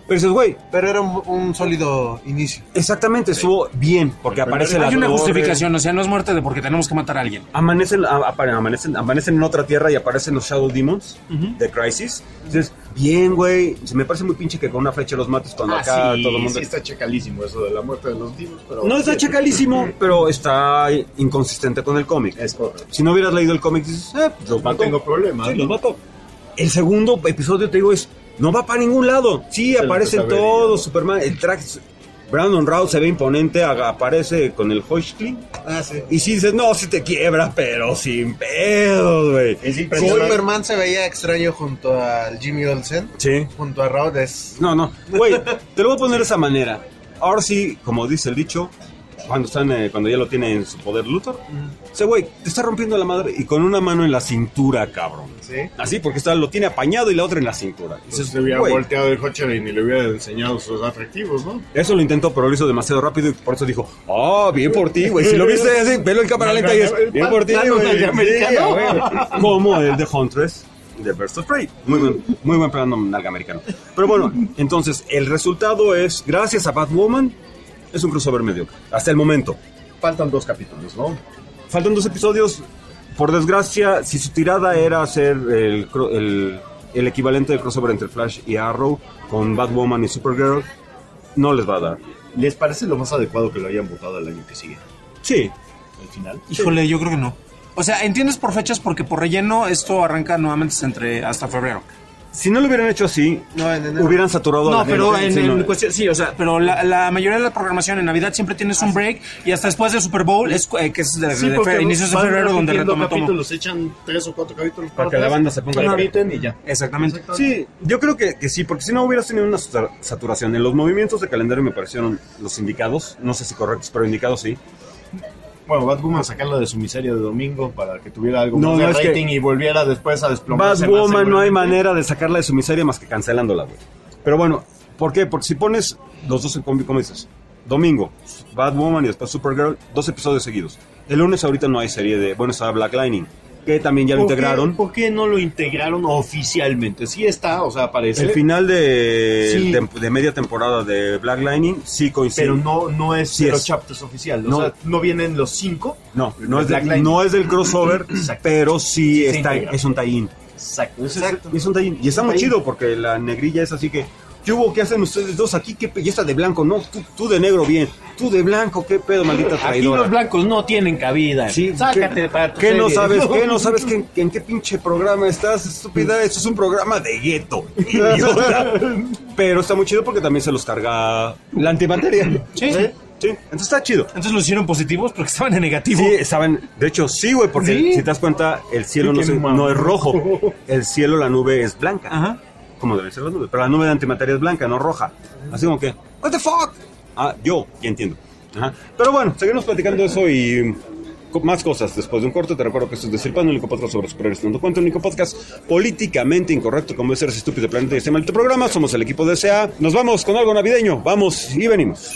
Pero dices, güey, Pero era un, un sólido inicio. exactamente, estuvo bien, porque aparece la Hay una torre, justificación, o sea, no es muerte de porque tenemos que matar a alguien. Amanecen, a- apa- amanecen, amanecen en otra tierra y aparecen los Shadow Demons de Crisis. Entonces, bien, güey. Se me parece muy pinche que con una flecha los mates cuando Ah, acá sí, todo el mundo. sí está chacalísimo eso de la muerte de los dimos, pero... No está chacalísimo, pero está inconsistente con el cómic. Es correcto. Si no hubieras leído el cómic, dices, eh, pues los No mató. tengo problema. Sí, ¿no? los mató. El segundo episodio, te digo, es no va para ningún lado. Sí, Se lo aparecen empezó a ver, todos, Superman, el track, Brandon Routh se ve imponente, aga- aparece con el Hoshkling. Ah, sí. Y si dices, no, si te quiebra, pero sin pedos, güey. Es impresionante. Superman se veía extraño junto al Jimmy Olsen. Sí. Junto a Rod es... No, no. Güey, te lo voy a poner de esa manera. Ahora sí, como dice el dicho, cuando están, eh, cuando ya lo tiene en su poder Luthor, dice, güey, te está rompiendo la madre y con una mano en la cintura, cabrón. Sí. Así, porque está, lo tiene apañado y la otra en la cintura. Entonces Dices, se hubiera güey, volteado el Hotcher y ni le hubiera enseñado sus atractivos, ¿no? eso lo intentó, pero lo hizo demasiado rápido y por eso dijo, ah, bien por ti, güey. Si lo viste así, velo en cámara lenta y es, bien por ti, Plano güey. nalgamericano. Sí, güey. Como el de Huntress de Birds of Prey. Muy buen, muy buen plano nalgamericano. Pero bueno, entonces, el resultado es, gracias a Batwoman, es un crossover mediocre. Hasta el momento. Faltan dos capítulos, ¿no? Faltan dos episodios. Por desgracia, si su tirada era hacer el, cro- el, el equivalente del crossover entre Flash y Arrow con Batwoman y Supergirl, no les va a dar. ¿Les parece lo más adecuado que lo hayan votado el año que sigue? Sí. Al final. Híjole, yo creo que no. O sea, entiendes por fechas porque por relleno esto arranca nuevamente entre hasta febrero. Si no lo hubieran hecho así, No, en enero. hubieran saturado a No, la pero gente. en, Sí, en no. cuestión, sí, o sea, pero la, la mayoría de la programación en Navidad siempre tienes un break y hasta después del Super Bowl, es, eh, que es de, Sí, de porque fe- inicios de van febrero donde repitiendo retoma todo. capítulos, echan tres o cuatro capítulos Para que la banda se ponga lo la- repiten y ya. Exactamente. Sí, yo creo que, que sí, porque si no hubieras tenido una sa- saturación. En los movimientos de calendario me parecieron los indicados, no sé si correctos, pero indicados sí. Bueno, Batwoman sacarla de su miseria de domingo para que tuviera algo No, más de no, es que- rating y volviera después a desplomarse más, Batwoman no hay seguramente. manera de sacarla de su miseria más que cancelándola, güey. Pero bueno, ¿por qué? Porque si pones los dos en combi, ¿cómo dices? Domingo, Batwoman y después Supergirl, dos episodios seguidos. El lunes ahorita no hay serie de... Bueno, está Black Lightning, que también ya lo ¿Por qué- integraron. ¿Por qué no lo integraron oficialmente? Sí está, o sea, aparece. El final de, Sí. tem- de media temporada de Black Lightning sí coincide. Pero no, no es Sí de los es. chapters oficial. O No. sea, no vienen los cinco. No, no de es, Black de- Lightning. no es del crossover, Exacto. pero sí, Sí se está, integra. es un tie-in. Exacto. Exacto. Y es un tie-in. Y está muy tie-in. chido porque la negrilla es así que... ¿Qué hubo? ¿Qué hacen ustedes dos aquí? ¿Qué pe- y esta de blanco? No, tú, tú de negro bien. Tú de blanco, ¿qué pedo, maldita Aquí traidora? los blancos no tienen cabida. Sí, Sácate ¿qué, para tu ¿qué no serie. sabes? ¿Qué no sabes que en, que en qué pinche programa estás, estúpida? Esto es un programa de gueto, idiota. Pero está muy chido porque también se los carga la antimateria. Sí. ¿Sí? Sí, entonces está chido. Entonces lo hicieron positivos porque estaban en negativo. Sí, estaban, de hecho sí, güey, porque Sí. si te das cuenta, el cielo no, Qué se- mamón. no es rojo, el cielo, la nube es blanca. Ajá. Como debe ser la nube, pero la nube de antimateria es blanca, no roja. Así como que, what the fuck? Ah, yo, ya entiendo. Ajá. Pero bueno, seguimos platicando eso y co- más cosas después de un corte. Te recuerdo que esto es Decir Pan, el único podcast sobre superhéroes no cuento, el único podcast políticamente incorrecto como es ser ese estúpido planeta y ese maldito programa. Somos el equipo de S A. Nos vamos con algo navideño. Vamos y venimos.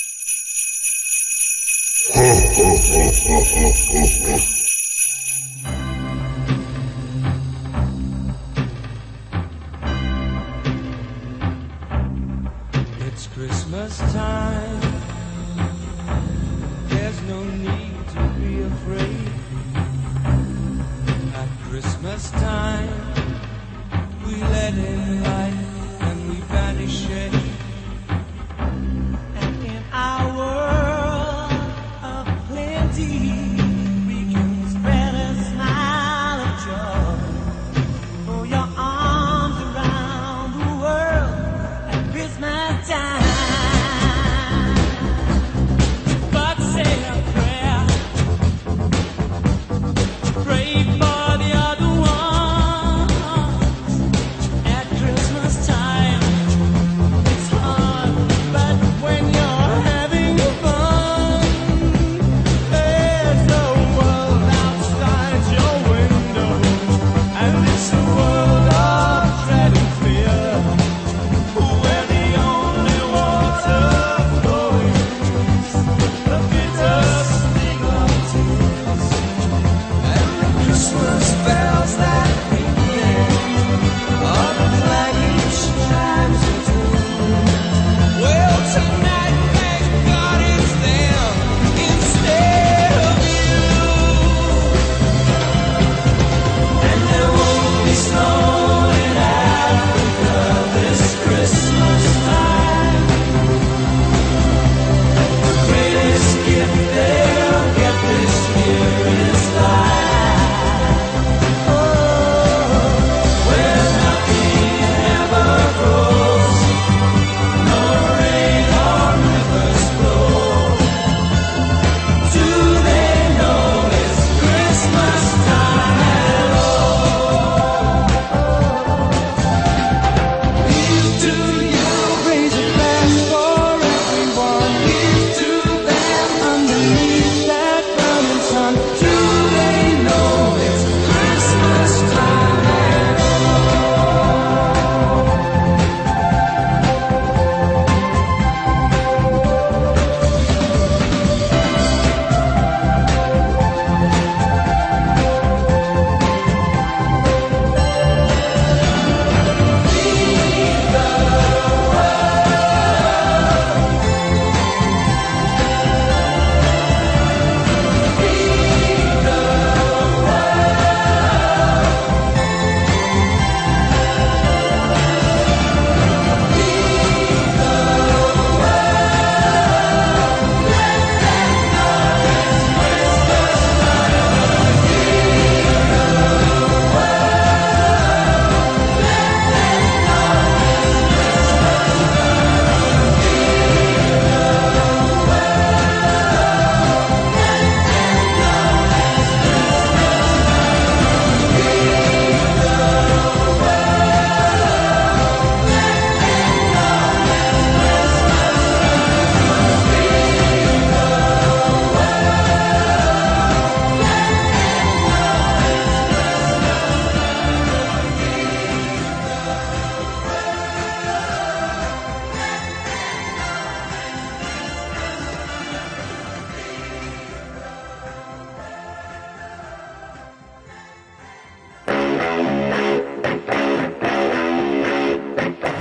It's Christmas time. There's no need to be afraid. At Christmas time, we let in light and we banish shade. And in our world of plenty, we can spread a smile of joy. Throw your arms around the world at Christmas time. But say a prayer, pray for the other one. At Christmas time, it's hard, but when you're having fun, there's no world outside your window, and it's a world of dread and fear, where the only water flowing is the bitter sting of tears, and the Christmas bells that ring are the clanging chimes of doom.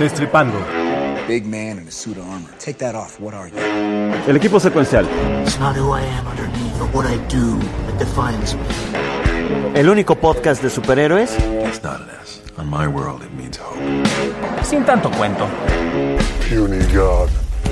Destripando. Big man in a suit of armor. Take that off. What are you? El equipo secuencial. It's not who I am underneath, but what I do that defines me. El único podcast de superhéroes It's not an S. On my world, it means hope. sin tanto cuento. Puny God.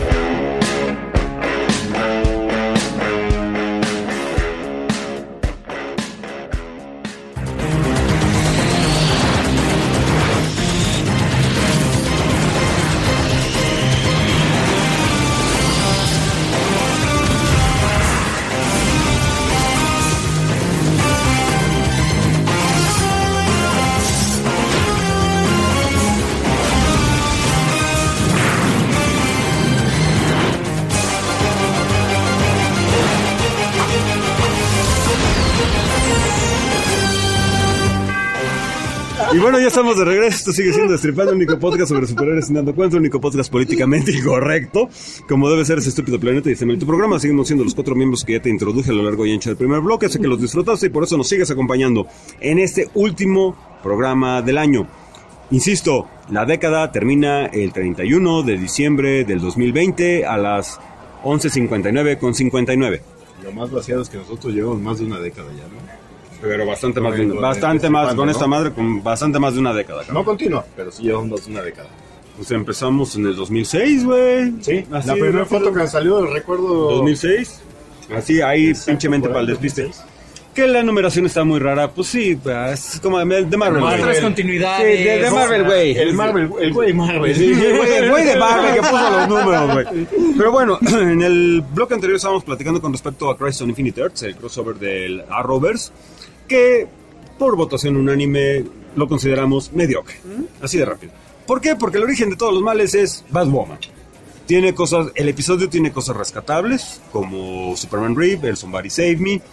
Y bueno, ya estamos de regreso. Esto sigue siendo Destripando, el único podcast sobre superhéroes sin dando cuenta, el único podcast políticamente incorrecto, como debe ser ese estúpido planeta. Y este maldito programa. Seguimos siendo los cuatro miembros que ya te introduje a lo largo y ancho del primer bloque. Sé que los disfrutaste y por eso nos sigues acompañando en este último programa del año. Insisto, la década termina el treinta y uno de diciembre del dos mil veinte a las once cincuenta y nueve con cincuenta y nueve. Lo más vaciado es que nosotros llevamos más de una década ya, ¿no? Pero bastante más de una, Con- bastante con- más con- con ¿no? esta madre, con bastante más de una década. cabrón. No continua, pero sí llevamos más de una década. Pues empezamos en el dos mil seis, güey. Sí, Así, la primera rápido. foto que salió, recuerdo... dos mil seis. Así, ahí Exacto, pinchemente por para el ahí, despiste. dos mil seis. Que la numeración está muy rara. Pues sí, es como de de Marvel, güey. Muestras Sí, continuidades. de, de Marvel, güey. El Marvel, el güey Marvel. Sí, el güey, el güey de Marvel que puso los números, güey. Pero bueno, en el bloque anterior estábamos platicando con respecto a Crisis on Infinite Earths, el crossover del Arrowverse, que por votación unánime lo consideramos mediocre. Así de rápido. ¿Por qué? Porque el origen de todos los males es Batwoman. Tiene cosas, el episodio tiene cosas rescatables, como Superman Reeve, el Somebody Save Me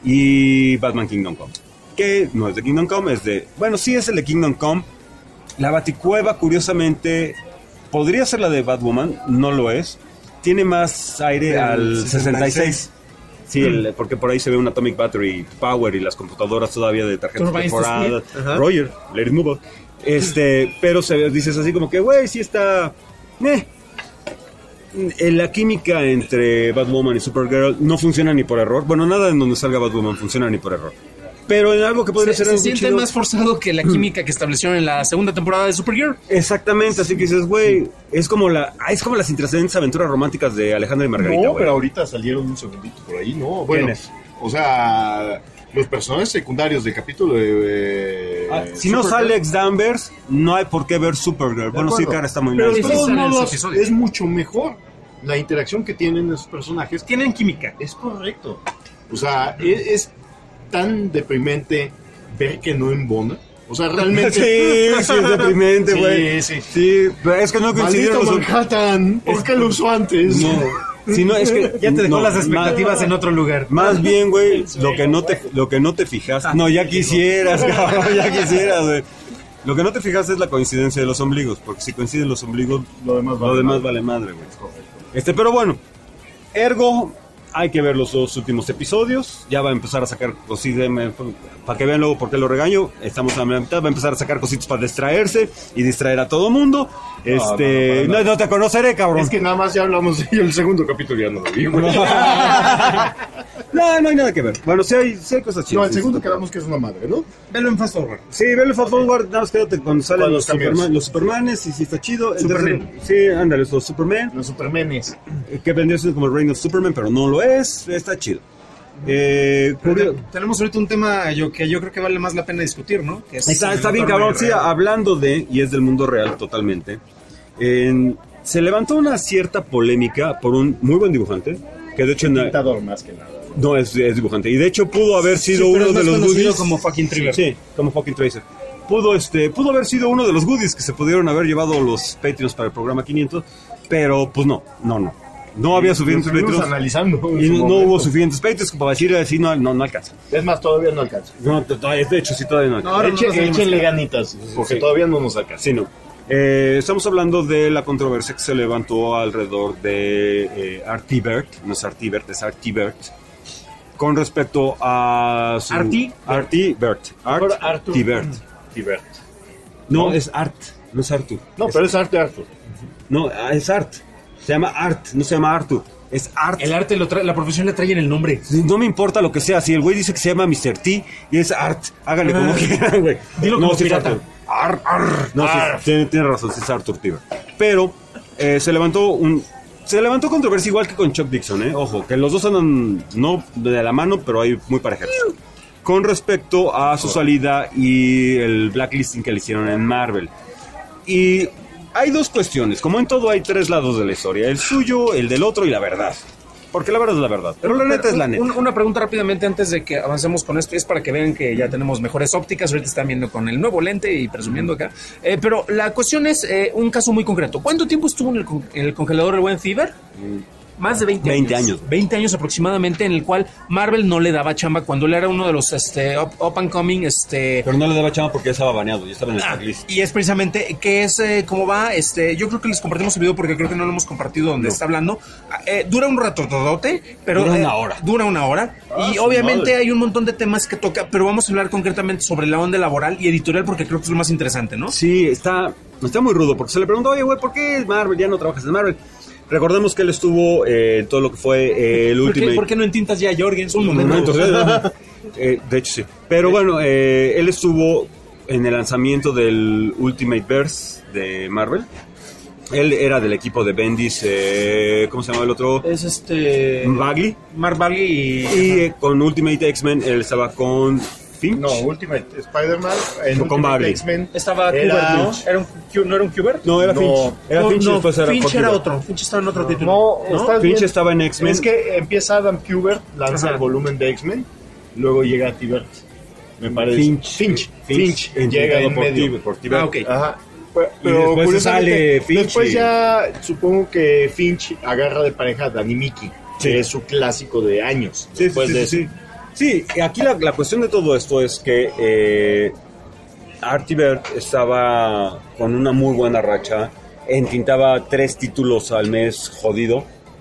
y Batman Kingdom Come. Que no es de Kingdom Come, es de... Bueno, sí es el de Kingdom Come. La Baticueva, curiosamente, podría ser la de Batwoman, no lo es. Tiene más aire Del al sesenta sesenta y y seis. Sí, el- porque por ahí se ve un Atomic Battery Power y las computadoras todavía de tarjetas Turbo perforadas. Smith. Ajá. Roger, let it move on. Este, pero se ve- dices así como que, güey, sí está... Eh. En la química entre Batwoman y Supergirl no funciona ni por error. Bueno, nada en donde salga Batwoman funciona ni por error. Pero en algo que podría Se, ser se algo siente chido. más forzado que la química que establecieron en la segunda temporada de Supergirl. Exactamente, así que dices, güey, es como la ah, es como las intrascendentes aventuras románticas de Alejandra y Margarita, No, güey. pero ahorita salieron un segundito por ahí, ¿no? Bueno, ¿Quiénes? o sea, los personajes secundarios del capítulo de... Ah, eh, si no Supergirl. sale Alex Danvers, no hay por qué ver Supergirl. De Bueno, sí, acuerdo. cara, está muy Pero nice. de sí todos salen modos esos episodios. es mucho mejor la interacción que tienen esos personajes. Tienen química. Es correcto. O sea, es, es tan deprimente ver que no embona. O sea, realmente... Sí, sí, es deprimente, Sí, güey. sí. Sí, pero es que no Maldito coincidieron los... Manhattan, ¿por qué lo usó antes? No, si no, es que... Ya te dejó no, las expectativas más- en otro lugar. Más bien, güey, lo que no te lo que no te fijas, no, ya quisieras, cabrón, ya quisieras, güey. Lo que no te fijas es la coincidencia de los ombligos, porque si coinciden los ombligos, Lo demás vale lo demás madre. vale madre, güey. Este, pero bueno, ergo, hay que ver los dos últimos episodios. Ya va a empezar a sacar cositas, para que vean luego por qué lo regaño. Estamos a la mitad, va a empezar a sacar cositas para distraerse y distraer a todo mundo. Este, no, no, no, no, te conoceré, cabrón. Es que nada más ya hablamos de ello, el segundo capítulo ya no lo vimos. No, no hay nada que ver. Bueno, sí hay, sí hay cosas No, chidas. el segundo quedamos que es una madre, ¿no? Velo en Fast Forward. Sí, velo Fast Forward, nada más quédate cuando salen Con los, los cambios. Superman, los Supermanes y sí está chido. El Superman. tercero- Sí, ándale, los Superman, Los Supermanes. eh, que vendría siendo como el Reign of Superman, pero no lo es, está chido. Eh, curio- Pero tenemos ahorita un tema yo, que yo creo que vale más la pena discutir, ¿no? Que es está, el está bien entorno cabrón, sí, real. hablando de, y es del mundo real totalmente, en- se levantó una cierta polémica por un muy buen dibujante, que de hecho... en la- Dictador más que nada. no, es, es dibujante, y de hecho pudo haber sido Sí, pero uno es de más los conocido goodies... como fucking Trigger. Sí, como fucking Tracer. Pudo, este, pudo haber sido uno de los goodies que se pudieron haber llevado los Patreons para el programa quinientos, pero pues no, no, no. No había suficientes Lo estuvimos Patreons. analizando. en Y su no, no momento. hubo suficientes Patreons como para decir así, no, no, no alcanza. Es más, todavía no alcanza. No, to- to- de hecho, sí, todavía no alcanza. Ahora no Eche- nos salimos. échenle ganitas, porque Sí. todavía no nos alcanza. Sí, no. Eh, estamos hablando de la controversia que se levantó alrededor de eh, Artibert, no es Artibert, es Artibert, con respecto a su... ¿Arti? Artibert. Mejor Arthur Artibert. Tibert. No, es Art. No es Arthur. No, pero es arte Arthur. No, ah, es Art. Se llama Art, no se llama Arthur. Es Art. El arte, lo trae, la profesión le trae en el nombre. No me importa lo que sea. Si el güey dice que se llama mister T y es Art, háganle como Ah. quieran, güey. Dilo no, como sí es pirata. Arthur. Ar, ar. No, sí, tiene, tiene razón, sí es Arthur Tiber. Pero eh, se levantó un... Se levantó controversia igual que con Chuck Dixon, ¿eh? Ojo, que los dos andan no de la mano, pero hay muy parejeros. Con respecto a su salida y el blacklisting que le hicieron en Marvel. Y hay dos cuestiones. Como en todo hay tres lados de la historia. El suyo, el del otro y la verdad. Porque la verdad es la verdad. Pero la neta es la neta. Un- Una pregunta rápidamente antes de que avancemos con esto. Es para que vean que ya tenemos mejores ópticas. Ahorita están viendo con el nuevo lente y presumiendo acá. Eh, pero la cuestión es eh, un caso muy concreto. ¿Cuánto tiempo estuvo en el, con- en el congelador el buen Fever? Más de veinte, veinte años. años. veinte años aproximadamente, en el cual Marvel no le daba chamba cuando él era uno de los este, up, up and coming. Este, Pero no le daba chamba porque ya estaba baneado. Ya estaba en el Ah, blacklist. y es precisamente que es eh, cómo va. Este, yo creo que les compartimos el video porque creo que no lo hemos compartido donde está hablando. Eh, dura un rato todote, pero Dura eh, una hora. Dura una hora. Ah, y su obviamente madre. hay un montón de temas que toca, pero vamos a hablar concretamente sobre la onda laboral y editorial porque creo que es lo más interesante, ¿no? Sí, está, está muy rudo porque se le preguntó, oye, güey, ¿por qué Marvel ya no trabajas en Marvel? Recordemos que él estuvo eh, en todo lo que fue eh, el ¿Por qué, Ultimate. por qué no entintas ya a Jorgens? Un Un momento. momento, eh, de hecho, sí. Pero bueno, eh, él estuvo en el lanzamiento del Ultimate Verse de Marvel. Él era del equipo de Bendis, eh, ¿cómo se llama el otro? Es este. Bagley. Mark Bagley y. Y eh, con Ultimate X-Men él estaba con Finch. No, Ultimate Spider-Man. En Con Ultimate Bagley. X-Men Estaba era Kubert, ¿no? Finch. Era un, Q- ¿No era un Kubert? No, era No. Finch. Era No, Finch y no, después era Finch Fox era Kubert. otro. Finch estaba en otro título. No, estás Finch bien. estaba en X-Men. Es que empieza Adam Kubert, lanza Ajá. el volumen de X-Men, luego llega Tibert. Me parece. Finch. Finch. Finch, Finch. Llega en por medio. Tibet, por Tibet. Ah, ok. Ajá. Pero, Y después curiosamente, sale Finch Después y- ya supongo que Finch agarra de pareja a Danny Mickey, Sí. que es su clásico de años. Sí, después sí, de sí, eso. sí. Sí, aquí la, la cuestión de todo esto es que eh, Artibert estaba con una muy buena racha, entintaba tres títulos al mes jodido.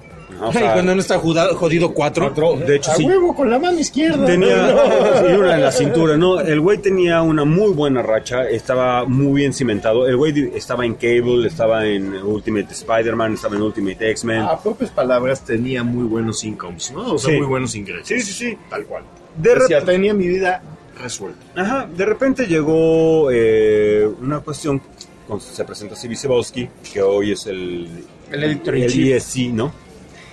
O Y sea, cuando no está judado- jodido cuatro. cuatro, de hecho A sí. huevo con la mano izquierda. Tenía y una en la cintura, ¿no? El güey tenía una muy buena racha, estaba muy bien cimentado. El güey di- estaba en Cable, estaba en Ultimate Spider-Man, estaba en Ultimate X-Men. A propias palabras, tenía muy buenos incomes, ¿no? O sea, Sí. muy buenos ingresos. Sí, sí, sí. Tal cual. De Decía, rep- tenía mi vida resuelta. Ajá, de repente llegó eh, una cuestión, con- se presenta Steve Sebowski, que hoy es el, El editor in el chief. E S C, ¿no?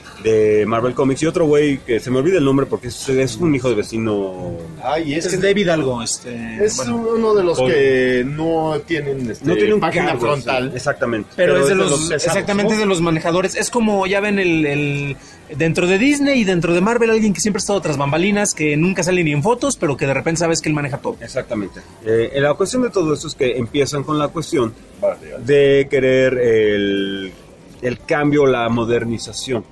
De Marvel Comics, y otro güey que se me olvida el nombre porque es, es un hijo de vecino. Ay, es Es que David algo, este. es bueno. uno de los Paul. que no tienen este, No tiene un página cargo, frontal. sí, exactamente. Pero, es de de los, los pesados, exactamente ¿no? de los manejadores. Es como ya ven el, el dentro de Disney y dentro de Marvel alguien que siempre ha estado tras bambalinas, que nunca sale ni en fotos, pero que de repente sabes que él maneja todo. Exactamente. Eh, la cuestión de todo esto es que empiezan con la cuestión Vale. de querer el, el cambio, la modernización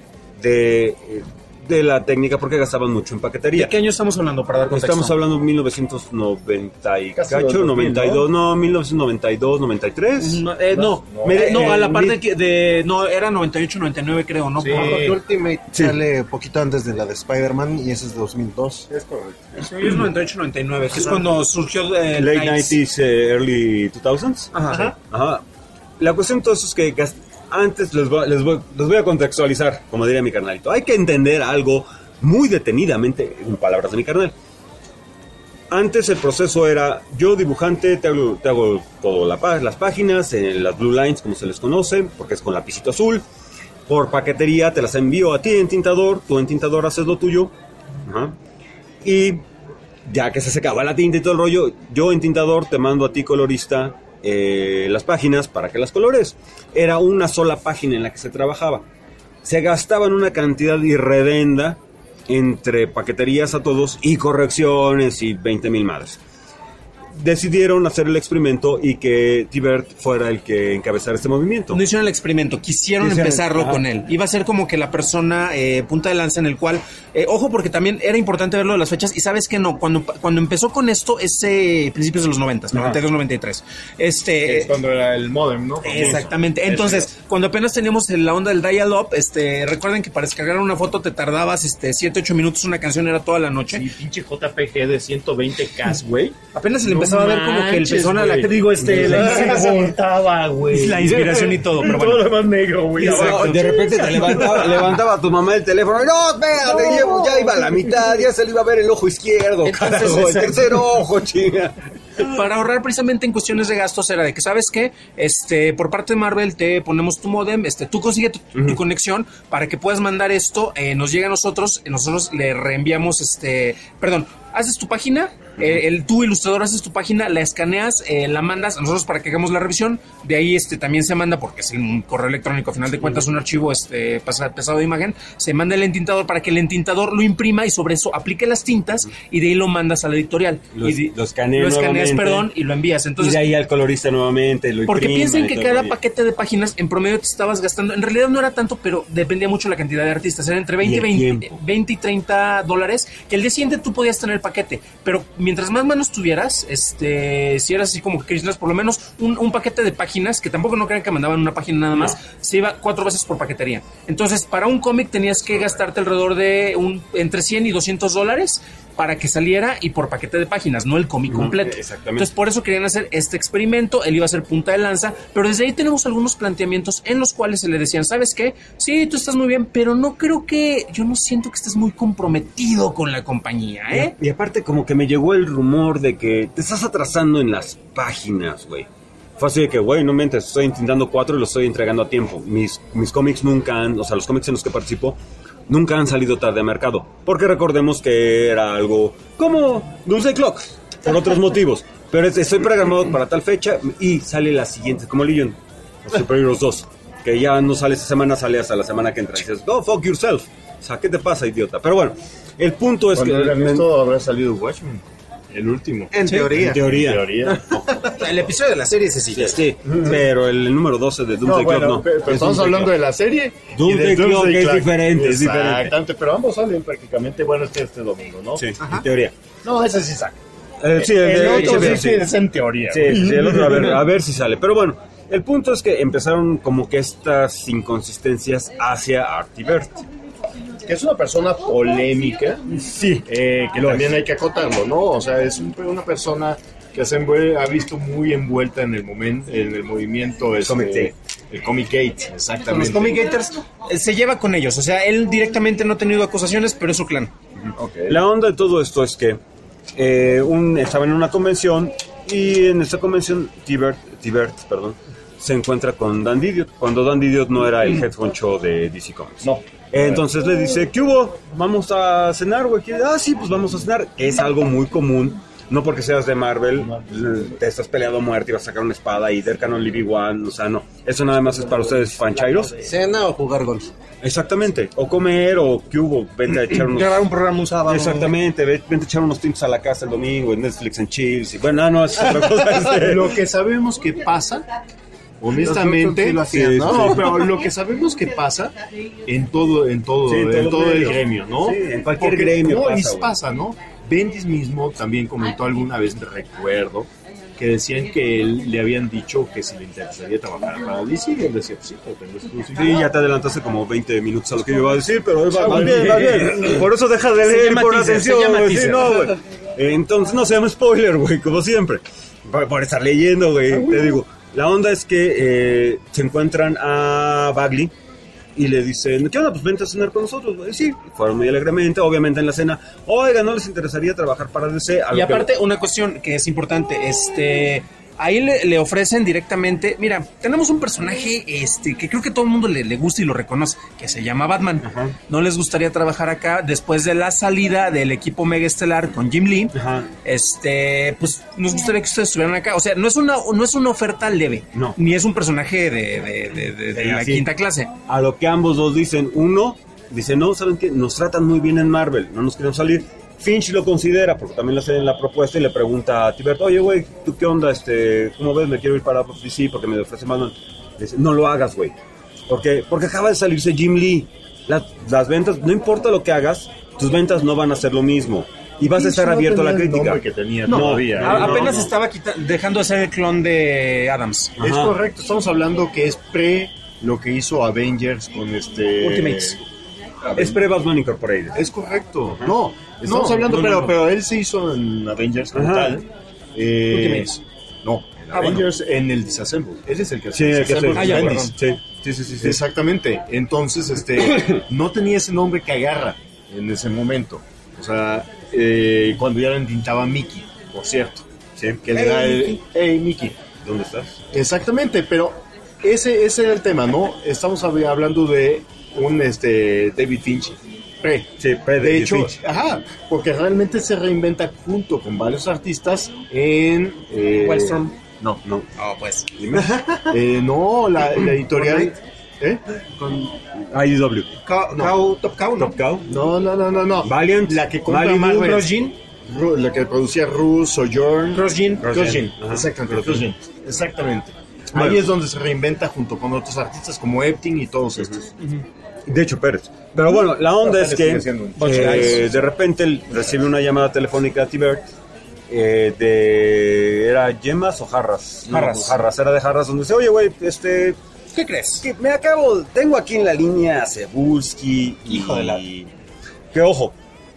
de, de la técnica, porque gastaban mucho en ¿De paquetería. qué año estamos hablando para dar contexto? Estamos hablando de mil novecientos noventa y Casi cacho, los dos mil, noventa y dos, no, mil novecientos noventa y dos, noventa y tres. No, eh, no, No, me- eh, no, a la eh, par de, mil- que- de no era noventa y ocho, noventa y nueve creo, ¿no? Sí. Por- Porque Ultimate Sí. sale poquito antes de la de Spider-Man y ese es de dos mil dos. Es correcto. Sí, es noventa y ocho, noventa y nueve, que es cuando surgió el Late Knights. nineties, eh, early two thousands. Ajá. Ajá. La cuestión de todo eso es que gas- antes les voy, les, voy, les voy a contextualizar, como diría mi carnalito. Hay que entender algo muy detenidamente, en palabras de mi carnal. Antes el proceso era, yo dibujante, te hago, te hago todas la, pá- las páginas, en las blue lines como se les conoce, porque es con lapicito azul. Por paquetería te las envío a ti en tintador, tú en tintador haces lo tuyo. Ajá. Y ya que se secaba la tinta y todo el rollo, yo en tintador te mando a ti, colorista, eh, las páginas para que las colores. Era una sola página en la que se trabajaba. Se gastaban una cantidad irredenda entre paqueterías a todos y correcciones y veinte mil madres. Decidieron hacer el experimento y que Tibert fuera el que encabezara este movimiento. No hicieron el experimento, quisieron Quisieron- empezarlo ajá. con él. Iba a ser como que la persona eh, punta de lanza en el cual, eh, ojo, porque también era importante verlo de las fechas. Y sabes que no, cuando, cuando empezó con esto, es eh, principios de los noventas, noventa y dos, noventa y tres. Este, Es cuando era el modem, ¿no? Exactamente. Entonces, cuando apenas teníamos la onda del dial-up, este, recuerden que para descargar una foto te tardabas este siete, ocho minutos, una canción era toda la noche. Sí, pinche J P G de ciento veinte K, güey. Apenas se le No empezaba a ver como que el manches, pezón a la güey. que digo, este, la, se voltaba, güey. la inspiración y todo, pero Y todo bueno. lo demás negro, güey. No, de repente te levantaba, levantaba tu mamá el teléfono. No, espérate, llevo- ya iba a la mitad, ya se le iba a ver el ojo izquierdo, Entonces, carajo, el exacto. tercer ojo, chinga. Para ahorrar precisamente en cuestiones de gastos era de que, ¿sabes qué? Este, por parte de Marvel te ponemos tu modem, este, tú consigue tu, tu conexión para que puedas mandar esto, eh, nos llega a nosotros, eh, nosotros le reenviamos, este, perdón, haces tu página, eh, el tú ilustrador haces tu página, la escaneas, eh, la mandas a nosotros para que hagamos la revisión, de ahí este también se manda, porque es un correo electrónico, a final de cuentas un archivo este pasa- pesado de imagen, se manda el entintador para que el entintador lo imprima y sobre eso aplique las tintas y de ahí lo mandas a la editorial. Lo- y de- lo escanea lo escaneas, nuevamente. perdón, y lo envías. Entonces, y de ahí al colorista nuevamente, lo porque imprima piensen y que todo cada el rollo. paquete de páginas en promedio te estabas gastando, en realidad no era tanto, pero dependía mucho la cantidad de artistas, era entre Y veinte, el veinte, tiempo. veinte y treinta dólares, que el día siguiente tú podías tener el paquete, pero mientras más manos tuvieras, este, si eras así como que Chris, por lo menos un, un paquete de páginas, que tampoco no crean que mandaban una página nada más, se iba cuatro veces por paquetería. Entonces, para un cómic tenías que gastarte alrededor de un, entre cien y doscientos dólares para que saliera y por paquete de páginas, no el cómic completo. exactamente. Entonces, por eso querían hacer este experimento, él iba a ser punta de lanza, pero desde ahí tenemos algunos planteamientos en los cuales se le decían, ¿sabes qué? Sí, tú estás muy bien, pero no creo que, yo no siento que estés muy comprometido con la compañía, ¿eh? Y, y aparte como que me llegó el rumor de que te estás atrasando en las páginas, güey. Fue así de que, güey, no mientes, estoy intentando cuatro y los estoy entregando a tiempo. Mis, mis cómics nunca han, o sea, los cómics en los que participo, nunca han salido tarde a mercado. Porque recordemos que era algo como Doomsday Clock, por otros motivos. Pero es- estoy programado para tal fecha y sale la siguiente, como Legion, los Superheroes dos, que ya no sale esta semana, sale hasta la semana que entra. Y dices, go fuck yourself. O sea, ¿qué te pasa, idiota? Pero bueno, el punto es Cuando que... hagan esto habrá salido Watchmen, el último. En Sí, teoría. En teoría. En teoría. El episodio de la serie ese sí. Sí, sí, pero el número doce de Doomsday No, bueno, Clock no. pero, pero Es estamos Doomsday hablando Clock. de la serie. y Doomsday de Clock Doomsday es Clock. diferente, es diferente. Exactamente, pero ambos salen prácticamente, bueno, este este domingo, ¿no? Sí, en teoría. No, ese sí sale. Eh, sí, el, el de otro H B O, sí, sí, es en teoría. Sí, güey. sí, el otro, a ver, a ver si sale. Pero bueno, el punto es que empezaron como que estas inconsistencias hacia Artibert. Que es una persona polémica. Sí. Eh, que también hay que acotarlo, ¿no? O sea, es un- una persona que se envuel- ha visto muy envuelta en el momento, en el movimiento este, Comic Gate. el Comic Gate, Con los exactamente. Comic Gators eh, se lleva con ellos, o sea, él directamente no ha tenido acusaciones, pero es su clan. Ok. La onda de todo esto es que eh, un, estaba en una convención y en esta convención Tibert, Tibert, perdón, se encuentra con Dan Didiot, cuando Dan Didiot no era el head honcho de D C Comics. No. Entonces le dice, ¿qué hubo? ¿Vamos a cenar, güey? Ah, sí, pues vamos a cenar. Es algo muy común. No porque seas de Marvel, te estás peleado a muerte y vas a sacar una espada y there can only be one. O sea, no. Eso nada más es para ustedes fanchairos. ¿Cena o jugar golf? Exactamente. O comer, o ¿qué hubo? Vente a echar unos... Grabar un programa un sábado. Exactamente. ve- Vente a echar unos tintos a la casa el domingo en Netflix and Chills. Y bueno, no, no, es otra cosa. este. Lo que sabemos que pasa, honestamente, Sí lo hacían, sí, ¿no? no, pero lo que sabemos que pasa en todo, en todo, Sí, en en todo todo el medio. gremio, ¿no? Sí, en cualquier Porque, gremio no, pasa, y güey. pasa, ¿no? Bendis mismo también comentó alguna vez, recuerdo, que decían que él, le habían dicho que si le interesaría trabajar para D C, y él decía, pues sí, pero tengo exclusividad. Sí, ya te adelantaste como veinte minutos a lo que yo iba a decir, pero va, Ah, va muy bien, va bien. bien. Por eso deja de Se leer y llama por teaser, atención, se llama güey. Sí, teaser. no, güey. Entonces no se llama spoiler, güey, como siempre. Por, por estar leyendo, güey, te digo. La onda es que eh, se encuentran a Bagley y le dicen, ¿qué onda? Pues vente a cenar con nosotros, güey. Sí, fueron muy alegremente, obviamente en la cena. Oiga, ¿no les interesaría trabajar para D C? A Y lo que- aparte, una cuestión que es importante, este... Ahí le, le ofrecen directamente, mira, tenemos un personaje este que creo que todo el mundo le, le gusta y lo reconoce, que se llama Batman. Ajá. ¿No les gustaría trabajar acá después de la salida del equipo Mega Estelar con Jim Lee? Ajá. Este, pues nos gustaría que ustedes estuvieran acá. O sea, no es una, no es una oferta leve, No. ni es un personaje de, de, de, de- de Sí, la así. quinta clase. A lo que ambos dos dicen, uno dice, no, ¿saben qué? Nos tratan muy bien en Marvel, no nos queremos salir. Finch lo considera, porque también le hacen la propuesta y le pregunta a Tibert, oye, güey, ¿tú qué onda? Este, ¿cómo ves? Me quiero ir para D C porque me ofrece Batman. Le dice, no lo hagas, güey. Porque, porque acaba de salirse Jim Lee. La- las ventas, no importa lo que hagas, tus ventas no van a ser lo mismo. Y vas a estar no abierto a la tenía el crítica. nombre que tenía No, todavía. no, A- no, apenas no. estaba quita- dejando de ser el clon de Adams. Es Ajá. correcto, estamos hablando que es pre lo que hizo Avengers con este... Ultimates. Es pre-Batman Incorporated. Es correcto, no, estamos No, hablando, no, pero, no, no. pero él se hizo en Avengers como Ajá. tal. Eh, Ultimates. No, en Ah, Avengers en el Disassemble. Él es el que Sí, el que Disassemble hace- Ah, ya, Bendis. perdón. Sí, sí, sí, sí, sí. Exactamente. Entonces, este, no tenía ese nombre que agarra en ese momento. O sea, eh, cuando ya le entintaba Mickey, por cierto. Sí. Que le da el... Hey, Mickey. ¿Dónde estás? Exactamente, pero ese, ese era el tema, ¿no? Estamos hab- hablando de un este David Finch pre. Sí, pre De David hecho, Finch. ajá, porque realmente se reinventa junto con varios artistas en... Eh, Wildstorm. No, no. Oh, pues. Eh, no, la, la editorial... ¿Eh? I D W. Cow, No. Cow- Top Cow, ¿no? Top Cow. No, no, no, no, no. Valiant. La que compra Malibu, Marvel. Cross Jean. Ru- La que producía Ru, Sojourn. Cross Jean. Cross Jean. Ajá. Exactamente, Cross Jean. Exactamente. Bueno. Ahí es donde se reinventa junto con otros artistas como Epting y todos estos. De hecho, Pérez. Pero bueno, la onda No, es Pérez que sigue siendo un bunch of eh, guys. de repente él recibe una llamada telefónica de Tibert eh, de... ¿Era yemas o jarras? No, Jarras. jarras, era de jarras, donde dice, oye, güey, este... ¿Qué crees? que me acabo... Tengo aquí en la línea a Cebulski y... Hijo de la- Que ojo,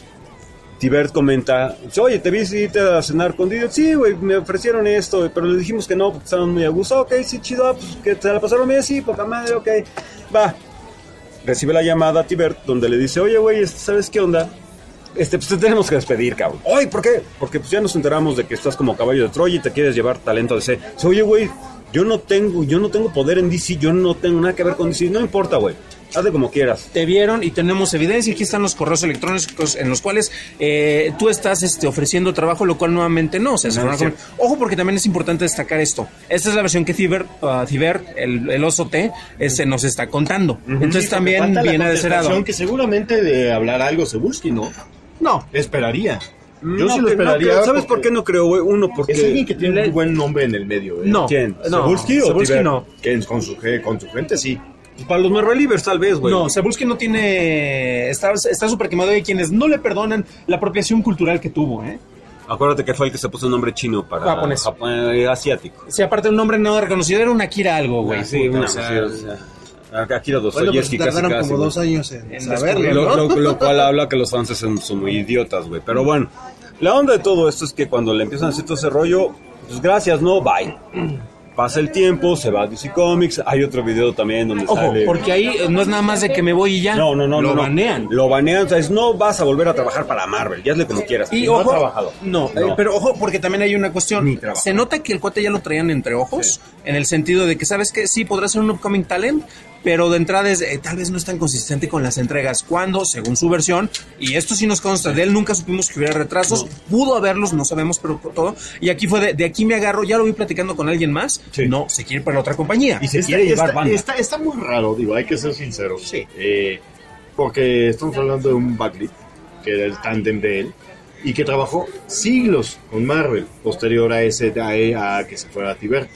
Tibert comenta, dice, oye, te vi irte a cenar con Didier. Sí, güey, me ofrecieron esto, pero le dijimos que no, porque estaban muy a gusto. Ok, sí, chido, pues que te la pasaron bien, sí, poca madre, ok, va. Recibe la llamada a Tibert, donde le dice, oye, güey, ¿sabes qué onda? Este, pues te tenemos que despedir, cabrón. Oye, ¿por qué? Porque pues ya nos enteramos de que estás como caballo de Troya y te quieres llevar talento de C. Dice, oye, güey, yo no tengo, yo no tengo poder en D C, yo no tengo nada que ver con D C, no importa, güey. Hazle como quieras. Te vieron y tenemos evidencia. Aquí están los correos electrónicos en los cuales eh, tú estás este, ofreciendo trabajo, lo cual nuevamente no. O sea, se No, fueron a sí. comer. Ojo, porque también es importante destacar esto. Esta es la versión que Tiber, uh, Tiber el, el oso T, este, nos está contando. Entonces Sí, porque también falta la viene de ese lado. contestación que seguramente de hablar algo Cebulski, ¿no? No. Esperaría. Yo No, sí lo que- no esperaría. creo. ¿Sabes porque por qué no creo, güey? Uno, porque... Es alguien que tiene un buen nombre en el medio. ¿eh? No. ¿Quién? No. ¿Cebulski o Cebulski Tibert? no. Que en- con su, ge- con su gente sí. Para los Marvelivers, tal vez, güey. No, Cebulski no tiene. Está está súper quemado. Hay quienes no le perdonan la apropiación cultural que tuvo, ¿eh? Acuérdate que fue el que se puso un nombre chino para... Japonés. Japón- eh, asiático. Si aparte un nombre no reconocido, era un Akira algo, güey. Ah, sí, Puta, una, o sea, sí, o sea, Akira Bueno, pues Dostoyevsky casi tardaron casi, como güey. dos años en, En saberlo, Lo, ¿no? lo- lo cual habla que los fans son, son muy idiotas, güey. Pero bueno, la onda de todo esto es que cuando le empiezan a hacer todo ese rollo, pues gracias, ¿no? Bye. Pasa el tiempo, se va a D C Comics. Hay otro video también donde Ojo, sale... porque ahí eh, no es nada más de que me voy y ya. No, no, no, Lo no, no. banean. Lo banean, o sea, es, no vas a volver a trabajar para Marvel, ya hazle como quieras. Y no ojo, ha trabajado. No, No. eh, pero ojo, porque también hay una cuestión. Ni trabajo. Se nota que el cuate ya lo traían entre ojos, en el sentido de que, ¿sabes qué? Sí, podrá ser un upcoming talent, pero de entrada es, eh, tal vez no es tan consistente con las entregas. Cuando, según su versión, y esto sí nos consta, de él nunca supimos que hubiera retrasos, pudo haberlos, no sabemos, pero todo. Y aquí fue de, de aquí me agarro, ya lo vi platicando con alguien más, Sí. no, se quiere ir para otra compañía. Y se Está, quiere llevar está- banda. está- está muy raro, digo, hay que ser sinceros. Sí. Eh, porque estamos hablando de un Bagley, que era el tándem de él, y que trabajó siglos con Marvel, posterior a ese a, a que se fuera a Tibert.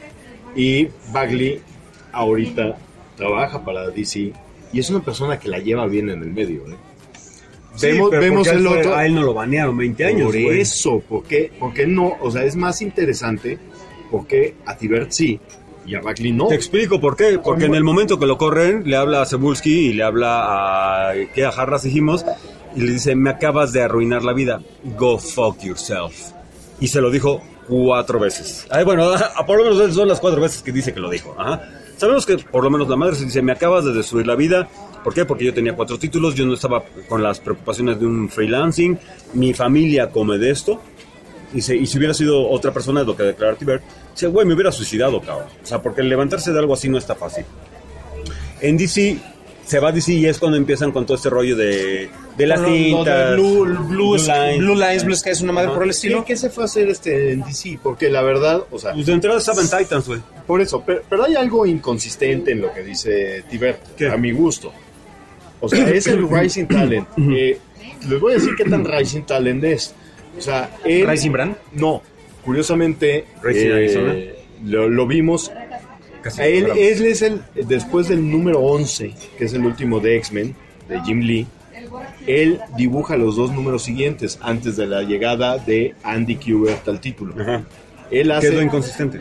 Y Bagley ahorita trabaja para D C y es una persona que la lleva bien en el medio. ¿eh? Sí, vemos pero vemos porque el a él fue- otro. A él no lo banearon veinte años, Por güey. eso, ¿por qué? ¿por qué no? O sea, es más interesante porque a Tibert sí y a Bagley no. Te explico por qué. Porque en el momento que lo corren, le habla a Cebulski y le habla a... ¿Qué? A Jarras dijimos. Y le dice, me acabas de arruinar la vida. Go fuck yourself. Y se lo dijo cuatro veces. Ay, bueno, a por lo menos son las cuatro veces que dice que lo dijo. Ajá. Sabemos que por lo menos la madre se dice, me acabas de destruir la vida. ¿Por qué? Porque yo tenía cuatro títulos, yo no estaba con las preocupaciones de un freelancing. Mi familia come de esto. Y, se, y si hubiera sido otra persona, es lo que declara Tibert, dice, güey, me hubiera suicidado, cabrón. O sea, porque levantarse de algo así no está fácil. En D C, se va a D C y es cuando empiezan con todo este rollo de, de las Lo- lo de tintas. Blue, Blue, Blue Lines. Blue Lines, Blue Sky es una madre Ajá. por el ¿Qué, estilo. qué se fue a hacer este en D C? Porque la verdad, o sea, Pues de entrada estaban Titans, güey. por eso, pero, pero hay algo inconsistente en lo que dice Tibert, ¿Qué? a mi gusto. O sea, es el Rising Talent. Eh, les voy a decir qué tan Rising Talent es. O sea, él... Rising Brand. No, curiosamente, Rising eh, Arizona. lo, lo vimos. Casi A él, programa. él es el, después del número once, que es el último de X-Men, de Jim Lee, él dibuja los dos números siguientes antes de la llegada de Andy Kubert al título. Ajá. Él ¿Qué es lo hace inconsistente?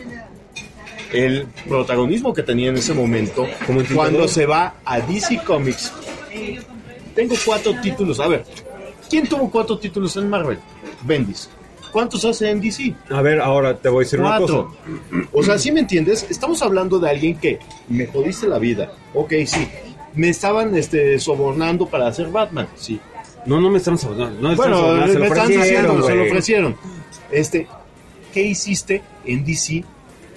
el protagonismo que tenía en ese momento Como en cuando Tintador. se va a D C Comics. Tengo cuatro títulos. A ver, ¿quién tuvo cuatro títulos en Marvel? Bendis. ¿Cuántos hace en D C? A ver, ahora te voy a decir Cuatro. una cosa. O sea, ¿sí me entiendes? Estamos hablando de alguien que me jodiste la vida. Ok, sí. Me estaban este, sobornando para hacer Batman. Sí. No, no me están sobornando. No me están Bueno, sobornando, se lo me están ofrecieron, diciendo, se lo güey. ofrecieron. Este, ¿qué hiciste en D C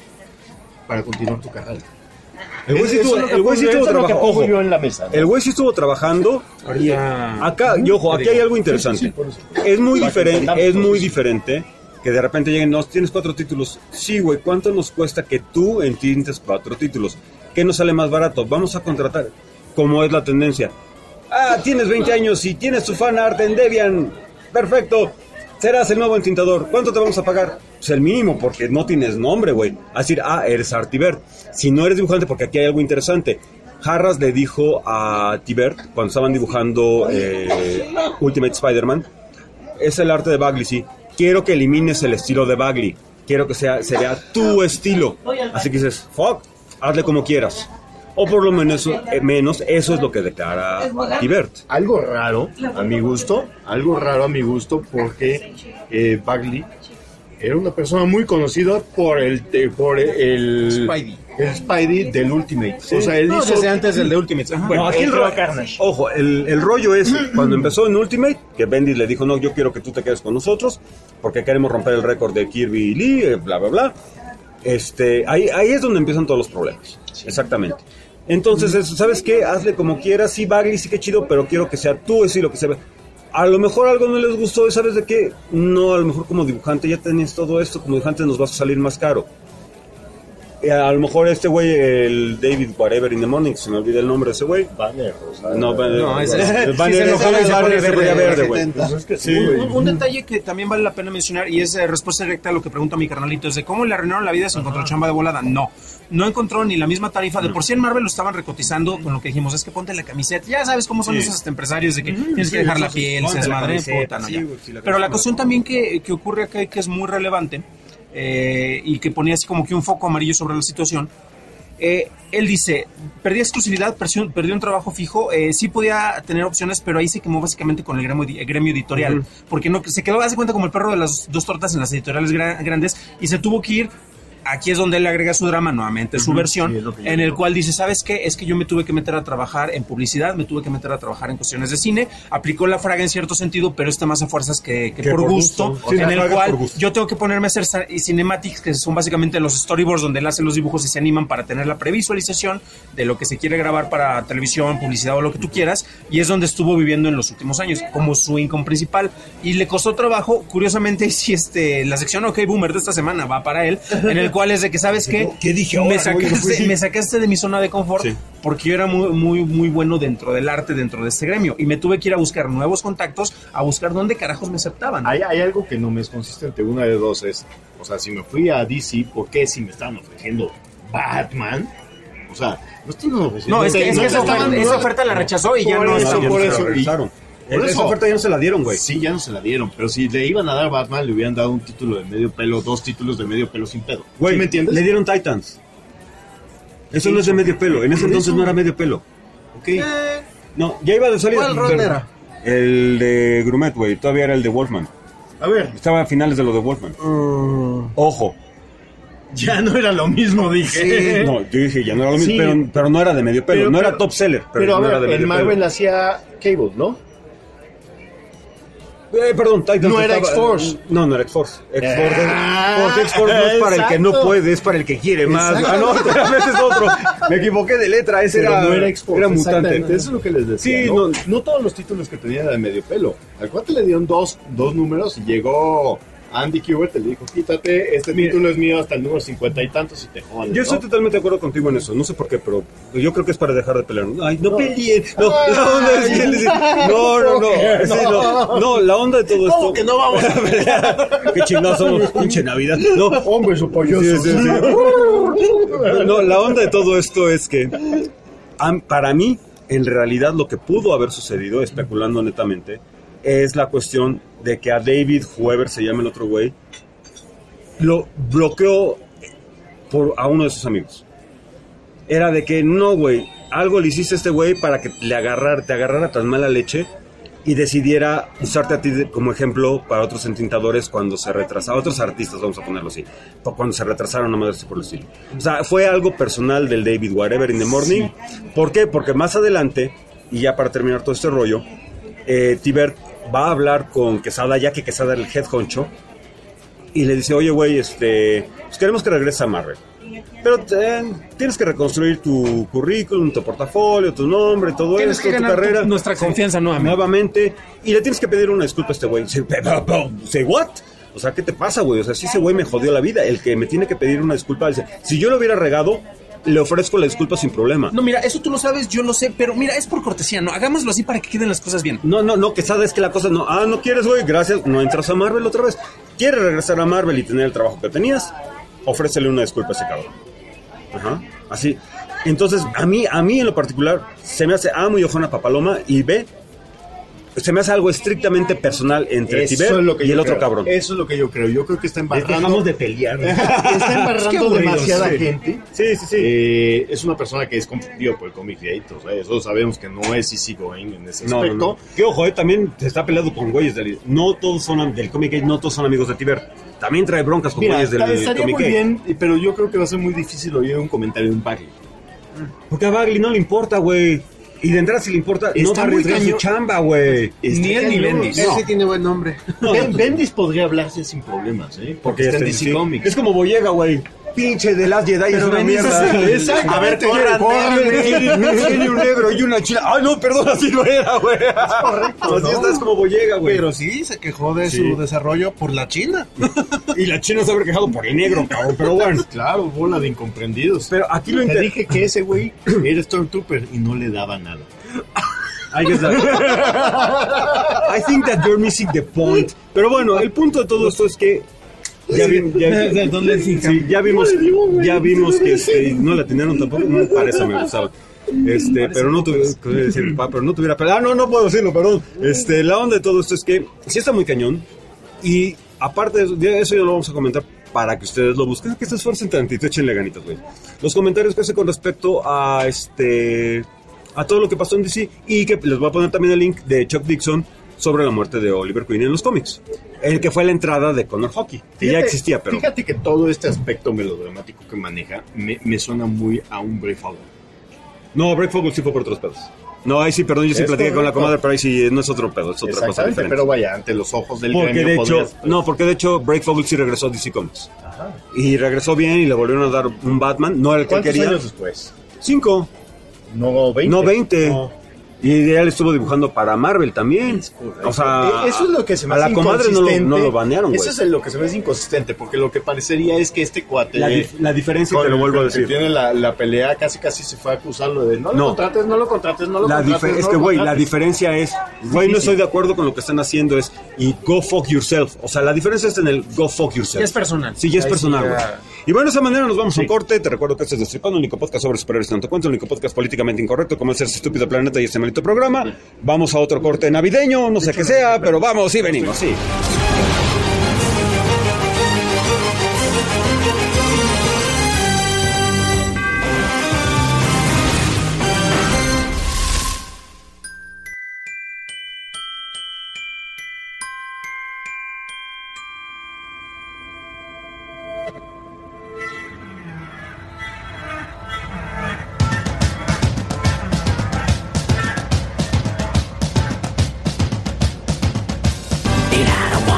para continuar tu carrera? El güey sí Eso estuvo, es lo que el güey sí pongo- estuvo eso es lo que trabajando. pongo Ojo, yo en la mesa, ¿no? el güey sí estuvo trabajando. Y acá, y ojo, aquí hay algo interesante. Sí, sí, por eso. Es muy Para que diferente, entendamos es muy todo eso. diferente que de repente lleguen, no, tienes cuatro títulos. Sí, güey, ¿cuánto nos cuesta que tú entiendes cuatro títulos? ¿Qué nos sale más barato? Vamos a contratar. ¿Cómo es la tendencia? Ah, tienes veinte años y tienes tu fan art en Debian. Perfecto. Serás el nuevo entintador. ¿Cuánto te vamos a pagar? Pues el mínimo, porque no tienes nombre, güey. A decir, ah, eres Artibert. Si no eres dibujante, porque aquí hay algo interesante. Harras le dijo a Tibert, cuando estaban dibujando eh, Ultimate Spider-Man, es el arte de Bagley, sí. Quiero que elimines el estilo de Bagley. Quiero que sea, sea tu estilo. Así que dices, fuck, hazle como quieras. O por lo menos, eh, menos eso es lo que declara Tibert. Algo raro a mi gusto, algo raro a mi gusto porque eh, Bagley era una persona muy conocida por el eh, por el Spidey. el Spidey del Ultimate. O sea, él No, hizo desde antes del de Ultimate. Ajá. Bueno, aquí el rollo, ojo, el, el rollo es cuando empezó en Ultimate, que Bendis le dijo, no, yo quiero que tú te quedes con nosotros, porque queremos romper el récord de Kirby y Lee, eh, bla, bla, bla. Este, ahí, ahí es donde empiezan todos los problemas. Exactamente. Entonces, eso, ¿sabes qué? Hazle como quieras, sí, Bagley, sí que chido, pero quiero que sea tú, es lo que se ve. A lo mejor algo no les gustó, ¿sabes de qué? No, a lo mejor como dibujante ya tenés todo esto, como dibujante nos vas a salir más caro. Eh, A lo mejor este güey, el David Whatever in the Morning, se me olvida el nombre de ese güey. Banner, o sea, No, Banner, No, ese es- el sí, Banner se es- enojaba y se el Banner pone se ponía verde, verde, güey. setenta. pues es que Sí, sí, güey. Un, un detalle que también vale la pena mencionar y es eh, respuesta directa a lo que pregunta mi carnalito, es de cómo le arruinaron la vida, se encontró chamba de volada. No, no encontró ni la misma tarifa. De por sí en Marvel lo estaban recotizando con lo que dijimos, es que ponte la camiseta. Ya sabes cómo son Sí. esos este, empresarios de que tienes sí, que dejar la eso, piel, ponte se la madre, camiseta, puta, no, sí, ya. güey, sí, la Pero la camiseta. cuestión también que, que ocurre acá y que es muy relevante eh, y que ponía así como que un foco amarillo sobre la situación. Eh, él dice, perdí exclusividad, perdió, perdió un trabajo fijo, eh, sí podía tener opciones, pero ahí se quemó básicamente con el gremio, el gremio editorial, Ujú. porque no se quedó, hace cuenta, como el perro de las dos tortas en las editoriales gra- grandes, y se tuvo que ir. Aquí es donde él agrega su drama, nuevamente su versión, sí, es lo que yo en el digo. cual dice, ¿sabes qué? Es que yo me tuve que meter a trabajar en publicidad, me tuve que meter a trabajar en cuestiones de cine, aplicó la fraga en cierto sentido, pero está más a fuerzas que, que Que por por gusto, gusto. Sí, en la el fraga cual por gusto. yo tengo que ponerme a hacer sa- cinematics, que son básicamente los storyboards donde él hace los dibujos y se animan para tener la previsualización de lo que se quiere grabar para televisión, publicidad o lo que tú quieras, y es donde estuvo viviendo en los últimos años, como su income principal, y le costó trabajo, curiosamente, si este, la sección OK Boomer de esta semana va para él, en el cual es de que, ¿sabes qué? ¿Qué dije me ahora, güey? sacaste, me sacaste de mi zona de confort, Sí. porque yo era muy, muy, muy bueno dentro del arte, dentro de este gremio, y me tuve que ir a buscar nuevos contactos, a buscar dónde carajos me aceptaban. Hay, hay algo que no me es consistente. Una de dos es, o sea, si me fui a D C, ¿por qué si me estaban ofreciendo Batman? O sea, no están ofreciendo. No, es que, es que esa, estaban- oferta, esa oferta la rechazó y ya Por no eso, está. por Ya no se eso. la regresaron. Por Esa eso. oferta ya no se la dieron, güey. Sí, ya no se la dieron, pero si le iban a dar Batman, le hubieran dado un título de medio pelo, dos títulos de medio pelo sin pedo. Güey, ¿Sí me entiendes? le dieron Titans. Eso no es de medio pelo. En ese entonces no era medio pelo. Ok. No, ya iba a salir. ¿Cuál rol pero- era? El de Grumet, güey. Todavía era el de Wolfman. A ver, Estaba a finales de lo de Wolfman. Mm, Ojo. ya no era lo mismo, dije. No, yo dije, ya no era lo mismo, Sí. pero, pero no era de medio pelo. Pero- no era pero- top seller, pero, Pero a no era de ver, medio en Marvel pelo. hacía Cable, ¿no? Eh, perdón, Titans No era estaba- X-Force. No, no era X-Force. X-Force, Ah, porque X-Force no es para el que no exacto. puede, es para el que quiere más. Exacto. Ah, no, espérame, ese es otro. Me equivoqué de letra, ese Pero era, no era X-Force, era mutante. exactamente, eso es lo que les decía. Sí, ¿no? no- No todos los títulos que tenía era de medio pelo. Al cuate le dieron dos, dos números y llegó Andy Kubert, le dijo, quítate, este título es mío hasta el número cincuenta y tantos y te jodan. Yo estoy ¿no? totalmente de acuerdo contigo en eso, no sé por qué, pero yo creo que es para dejar de pelear. Ay, no, No. peleen. No, la onda es que decir, no, no, no, sí, no, no, la onda de todo esto. ¿Cómo que no vamos a pelear? Qué chingados somos, pinche Navidad. No, Hombre, su polloso. sí, sí, sí. No, la onda de todo esto es que am- para mí, en realidad, lo que pudo haber sucedido, especulando netamente, es la cuestión de que a David, whoever se llama el otro güey, lo bloqueó por a uno de sus amigos. Era de que no, güey, algo le hiciste a este güey para que le agarrar, te agarrara tan mala leche y decidiera usarte a ti de- como ejemplo para otros entintadores cuando se retrasaba, otros artistas, vamos a ponerlo así, pa- cuando se retrasaron a madres por el estilo. O sea, fue algo personal del David Whatever in the Morning. ¿Por qué? Porque más adelante, y ya para terminar todo este rollo, eh, Tibert va a hablar con Quesada, ya que Quesada era el head honcho, y le dice, oye, güey, este, pues queremos que regreses a Marvel. Pero eh, tienes que reconstruir tu currículum, tu portafolio, tu nombre, todo Tienes esto, que tu ganar carrera. tu- nuestra confianza nuevamente. Nuevamente. Y le tienes que pedir una disculpa a este güey. Say, say, what? O sea, ¿qué te pasa, güey? O sea, si ese güey me jodió la vida. El que me tiene que pedir una disculpa, dice, si yo lo hubiera regado, le ofrezco la disculpa sin problema. No, mira, eso tú lo sabes, yo lo sé, pero mira, es por cortesía, ¿no? Hagámoslo así para que queden las cosas bien. No, no, no, Quesada, es que la cosa no. Ah, no quieres, güey, gracias. No entras a Marvel otra vez. ¿Quieres regresar a Marvel y tener el trabajo que tenías? Ofrécele una disculpa a ese cabrón. Ajá, así. Entonces, a mí, a mí en lo particular, se me hace A muy ojona Papaloma y B, se me hace algo estrictamente personal entre Eso Tibet es lo que y yo el otro creo. cabrón. Eso es lo que yo creo. Yo creo que está embarrando. Dejamos de pelear. Está embarrando Qué aburrido, demasiada sí. gente. Sí, sí, sí. Eh, es una persona que es confundida por el Comic Gate. O sea, eso sabemos que no es easy going en ese No, aspecto. no, no. Que ojo, eh, también se está peleando con güeyes del... No todos son am- del Comic Gate, no todos son amigos de Tibet. También trae broncas con Mira, güeyes del estaría Comic muy Gate. bien, pero yo creo que va a ser muy difícil oír un comentario de un Bagley. Porque a Bagley no le importa, güey. Y de entrada si le importa, no Está va a muy arriesgar su cañón. chamba, güey. Está Ni él ni cañón. Bendis. Él No. sí tiene buen nombre. Ben- Bendis podría hablarse sin problemas, ¿eh? Porque está en D C sí. Comics. Es como Boyega, güey. Pinche de Last Jedi es una Bendis mierda. es- Exactamente. A ver, Córranle, córranle. córranle. Tiene un negro y una chila. Ay, no, perdón, así no era, güey. Es correcto. Así ¿no? está, es como Boyega, güey. Pero sí, se quejó de Sí. su desarrollo por la China. Y la china se haber quejado por el negro, cabrón. Pero bueno. Claro, bola de incomprendidos. Pero aquí lo Te inter... dije que ese güey era Stormtrooper y no le daba nada. I guess that- I think that you're missing the point. Pero bueno, el punto de todo esto es que ya, vi- ya- sí, ya vimos, ya vimos que este, no la atinaron tampoco. No, para eso me gustaba. Este, pero no tuviera, quería decir, pa, pero no tuviera, ah, no, no puedo decirlo, perdón. Este, la onda de todo esto es que sí está muy cañón y aparte de eso, ya eso ya lo vamos a comentar para que ustedes lo busquen, que se esfuercen tantito, échenle ganitas, güey. Los comentarios que hace con respecto a este, a todo lo que pasó en D C y que les voy a poner también el link de Chuck Dixon sobre la muerte de Oliver Queen en los cómics, el que fue la entrada de Connor Hockey, que ya existía, pero Fíjate que todo este aspecto melodramático que maneja me, me suena muy a un Brave Follow. no, Brave Fogel sí fue por otros pedos. No, ahí sí, perdón, yo sí Es platiqué con la correcto. comadre, pero ahí sí no es otro pedo, es otra cosa Exactamente, diferente. pero vaya, ante los ojos del Porque gremio de hecho, podrías- no, porque de hecho Brave Fogel sí regresó a D C Comics. Y regresó bien y le volvieron a dar un Batman, no era el que él ¿Cuántos quería. años después? Cinco, No, veinte. no veinte. No. Y él estuvo dibujando para Marvel también. O sea, Eh, eso es lo que se me a hace la comadre no lo, inconsistente. no lo banearon, güey. Eso es lo que se me hace inconsistente, porque lo que parecería es que este cuate... La, dif- la diferencia, con te lo el- vuelvo a con el que decir. tiene la, la pelea, casi casi se fue a acusarlo de no lo No. contrates, no lo contrates, no lo La contrates. dife- no es lo que, güey, la contrates. diferencia es, güey, no estoy de acuerdo con lo que están haciendo, es, y go fuck yourself. O sea, la diferencia es en el go fuck yourself. Ya es personal. Sí, ya es Ahí personal, sí, güey. ya. Y bueno, de esa manera nos vamos a un corte. Te recuerdo que este es Destripando, el único podcast sobre superhéroes tanto cuento, el único podcast políticamente incorrecto como el ser estúpido planeta y este maldito programa. Vamos a otro corte navideño, no sé qué sea, pero vamos y venimos, sí. And I don't want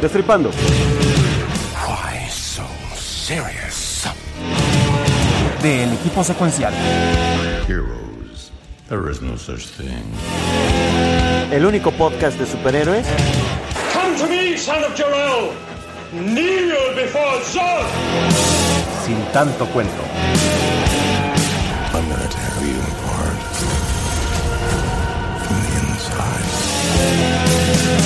Destripando. Why so serious? Del equipo secuencial. Heroes. There is no such thing. El único podcast de superhéroes Come to me, son of Jor-El. Kneel before Zod. Sin tanto cuento. I'm gonna tear you apart from the inside.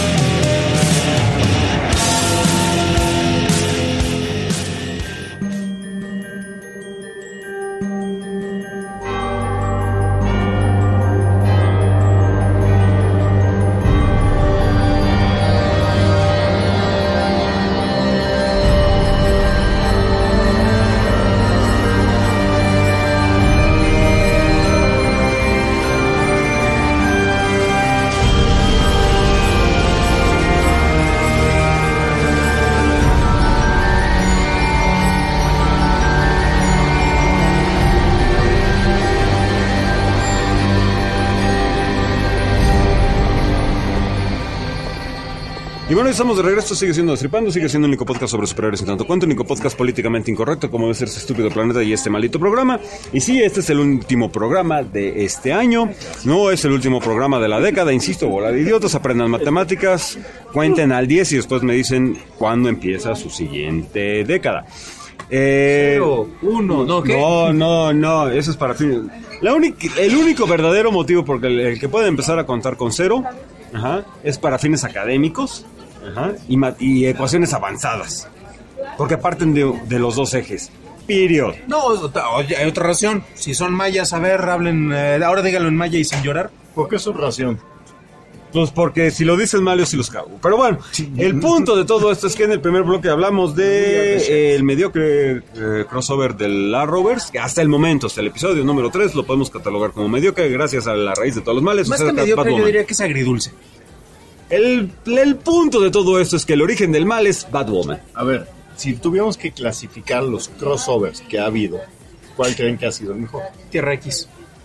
Y bueno, estamos de regreso, sigue siendo Destripando, sigue siendo el único podcast sobre superhéroes en tanto cuanto, el único podcast políticamente incorrecto como debe ser este estúpido planeta y este maldito programa. Y sí, este es el último programa de este año, no es el último programa de la década, insisto, bola de idiotas, aprendan matemáticas, cuenten al diez y después me dicen cuándo empieza su siguiente década. Eh, Cero, uno, ¿no? ¿Qué? No, no, no, eso es para fin. La única, el único verdadero motivo por el, el que puede empezar a contar con cero, ajá, es para fines académicos. Ajá, y, ma- y ecuaciones avanzadas. Porque parten de, de los dos ejes. Period. No, oye, hay otra razón. Si son mayas, a ver, hablen. Eh, ahora díganlo en maya y sin llorar. ¿Por qué su ración? Pues porque si lo dicen mal yo sí los cago. Pero bueno, el punto de todo esto es que en el primer bloque hablamos de eh, el mediocre eh, crossover del Arrowverse, que hasta el momento, hasta el episodio número tres, lo podemos catalogar como mediocre gracias a la raíz de todos los males. Más o sea, que mediocre, Batwoman. yo diría que es agridulce. El, el punto de todo esto es que el origen del mal es Batwoman. A ver, si tuviéramos que clasificar los crossovers que ha habido, ¿cuál creen que ha sido el mejor? Tierra X.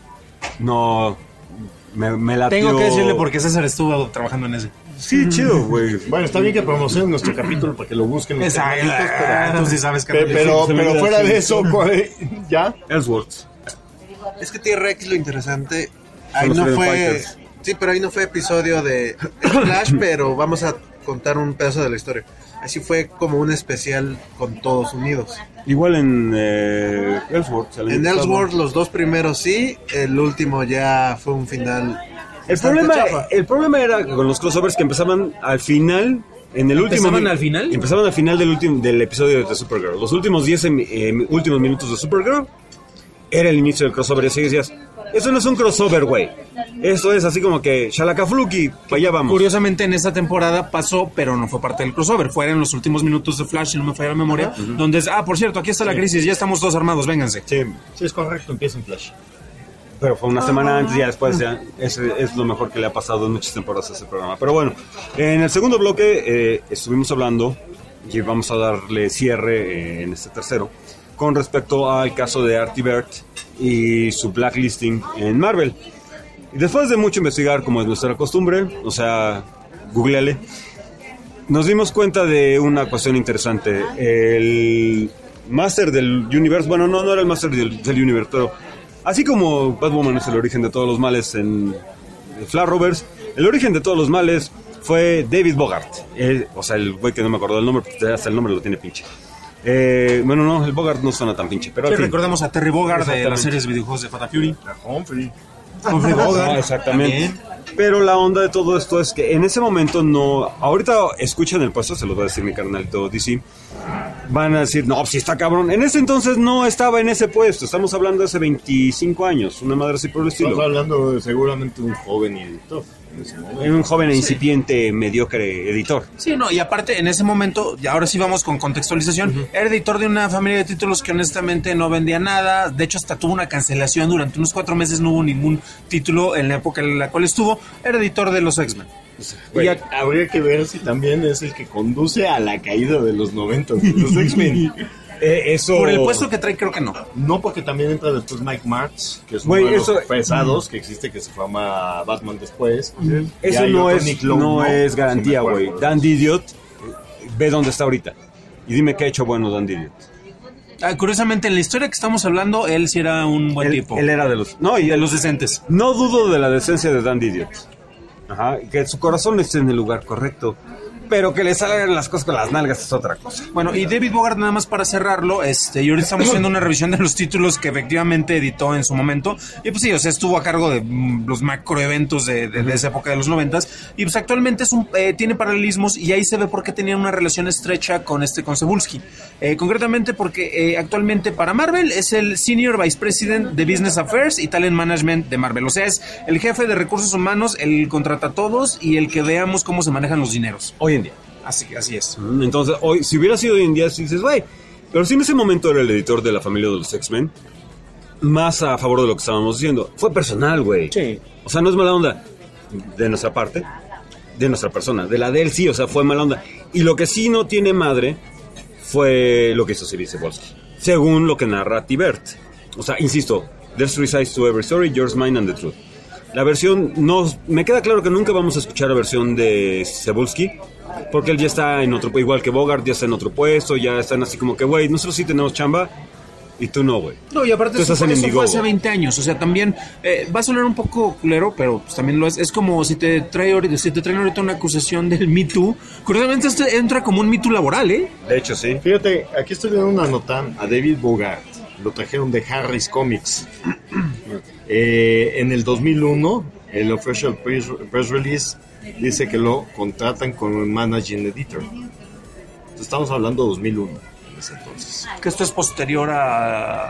No, me, me latió. Tengo que decirle porque César estuvo trabajando en ese. Sí, chido, güey. Bueno, está bien que promocionen nuestro capítulo para que lo busquen. los Exacto, canalitos, ah, tú sí sabes que- Pero, pero, se me pero olvida, fuera sí. de eso, ¿cuál- ¿ya? Ellsworth. Es que Tierra X lo interesante, ahí los no Freedom fue, Fighters. sí, pero ahí no fue episodio de Flash, pero vamos a contar un pedazo de la historia. Así fue como un especial con todos unidos. Igual en eh, Ellsworth. En Ellsworth los dos primeros sí, el último ya fue un final. El bastante problema, chafa. el problema era con los crossovers que empezaban al final. En el último ¿Empezaban al final? Empezaban al final del último del episodio de Supergirl. Los últimos diez eh, últimos minutos de Supergirl era el inicio del crossover. Y así decías, eso no es un crossover, güey. Eso es así como que Shalakafluki, para allá vamos. Curiosamente, en esa temporada pasó, pero no fue parte del crossover. Fue en los últimos minutos de Flash, si no me falla la memoria, donde es, ah, por cierto, aquí está la crisis, ya estamos todos armados, vénganse. Sí, Sí, es correcto, empieza en Flash. pero fue una semana antes y ya después ya es, es lo mejor que le ha pasado en muchas temporadas a ese programa. Pero bueno, en el segundo bloque eh, estuvimos hablando y vamos a darle cierre eh, en este tercero con respecto al caso de Artie Bert y su blacklisting en Marvel. Y después de mucho investigar, como es nuestra costumbre, o sea, googleale, nos dimos cuenta de una cuestión interesante. El Master del Universe, bueno, no, no era el Master del, del Universe, pero así como Batwoman es el origen de todos los males en Flashroverse, el origen de todos los males fue David Bogart. Eh, o sea, el güey que no me acuerdo del nombre, porque hasta el nombre lo tiene pinche. Eh, bueno, no, el Bogart no suena tan pinche, pero Sí, al fin. recordemos a Terry Bogard de Exactamente. las series de videojuegos de Fata Fury. Humphrey. Humphrey Bogart. Ah, exactamente. También. Pero la onda de todo esto es que en ese momento no. Ahorita escuchan el puesto, se lo va a decir mi carnalito D C. Van a decir, no, si está cabrón. En ese entonces no estaba en ese puesto. Estamos hablando de hace veinticinco años. Una madre así por el Estamos estilo. hablando de seguramente un joven editor. En ese momento. Un joven e incipiente, mediocre editor. Sí, no, y aparte en ese momento, y ahora sí vamos con contextualización, era editor de una familia de títulos que honestamente no vendía nada, de hecho hasta tuvo una cancelación durante unos cuatro meses, no hubo ningún título en la época en la cual estuvo, era editor de los X-Men. Y a- habría que ver si también es el que conduce a la caída de los noventa de los X-Men. Eh, eso. Por el puesto que trae creo que no. No, porque también entra después Mike Martz, que es uno Güey, de los eso- pesados que existe, que se llama Batman después. Y Eso hay no otro es, Nick Lowe, no es garantía, Sí me güey. acuerdo. Dan Didiot ve dónde está ahorita. Y dime qué ha hecho bueno Dan Didion. Ah, curiosamente, en la historia que estamos hablando, él sí era un buen Él, tipo. él era de los... No, y de él- los decentes. No dudo de la decencia de Dan Didion. Ajá, y que su corazón esté en el lugar correcto. Pero que le salgan las cosas con las nalgas es otra cosa. Bueno, y David Bogart, nada más para cerrarlo, este, y ahorita estamos haciendo una revisión de los títulos que efectivamente editó en su momento, y pues sí, o sea, estuvo a cargo de mm, los macroeventos de, de, de esa época de los noventas, y pues actualmente es un, eh, tiene paralelismos, y ahí se ve por qué tenía una relación estrecha con este, con Cebulski. Eh, concretamente porque eh, actualmente para Marvel es el Senior Vice President de Business Affairs y Talent Management de Marvel, o sea, es el jefe de recursos humanos, el contrata a todos, y el que veamos cómo se manejan los dineros. Hoy en día. Así, así es. Entonces, hoy, si hubiera sido hoy en día, si dices, güey, pero si en ese momento era el editor de la familia de los X-Men, más a favor de lo que estábamos diciendo, fue personal, güey. Sí. O sea, no es mala onda de nuestra parte, de nuestra persona, de la de él sí, o sea, fue mala onda. Y lo que sí no tiene madre fue lo que hizo Siri Cebulski, según lo que narra Tibert. O sea, insisto, there's three sides to every story, yours, mine and the truth. La versión, no, me queda claro que nunca vamos a escuchar la versión de Cebulski, porque él ya está en otro, igual que Bogart, ya está en otro puesto, ya están así como que, güey, nosotros sí tenemos chamba y tú no, güey. No, y aparte Tú eso, estás en eso fue Indiegogo. hace veinte años, o sea, también eh, va a sonar un poco culero, pero pues también lo es. Es como si te trae ahorita, si te traen ahorita una acusación del Me Too. Curiosamente esto entra como un Me Too laboral, ¿eh? De hecho, sí. Fíjate, aquí estoy viendo una nota a David Bogart. Lo trajeron de Harris Comics. Eh, en el dos mil uno, el official press, press release dice que lo contratan como managing editor. Estamos hablando de dos mil uno, en ese entonces. Que esto es posterior a...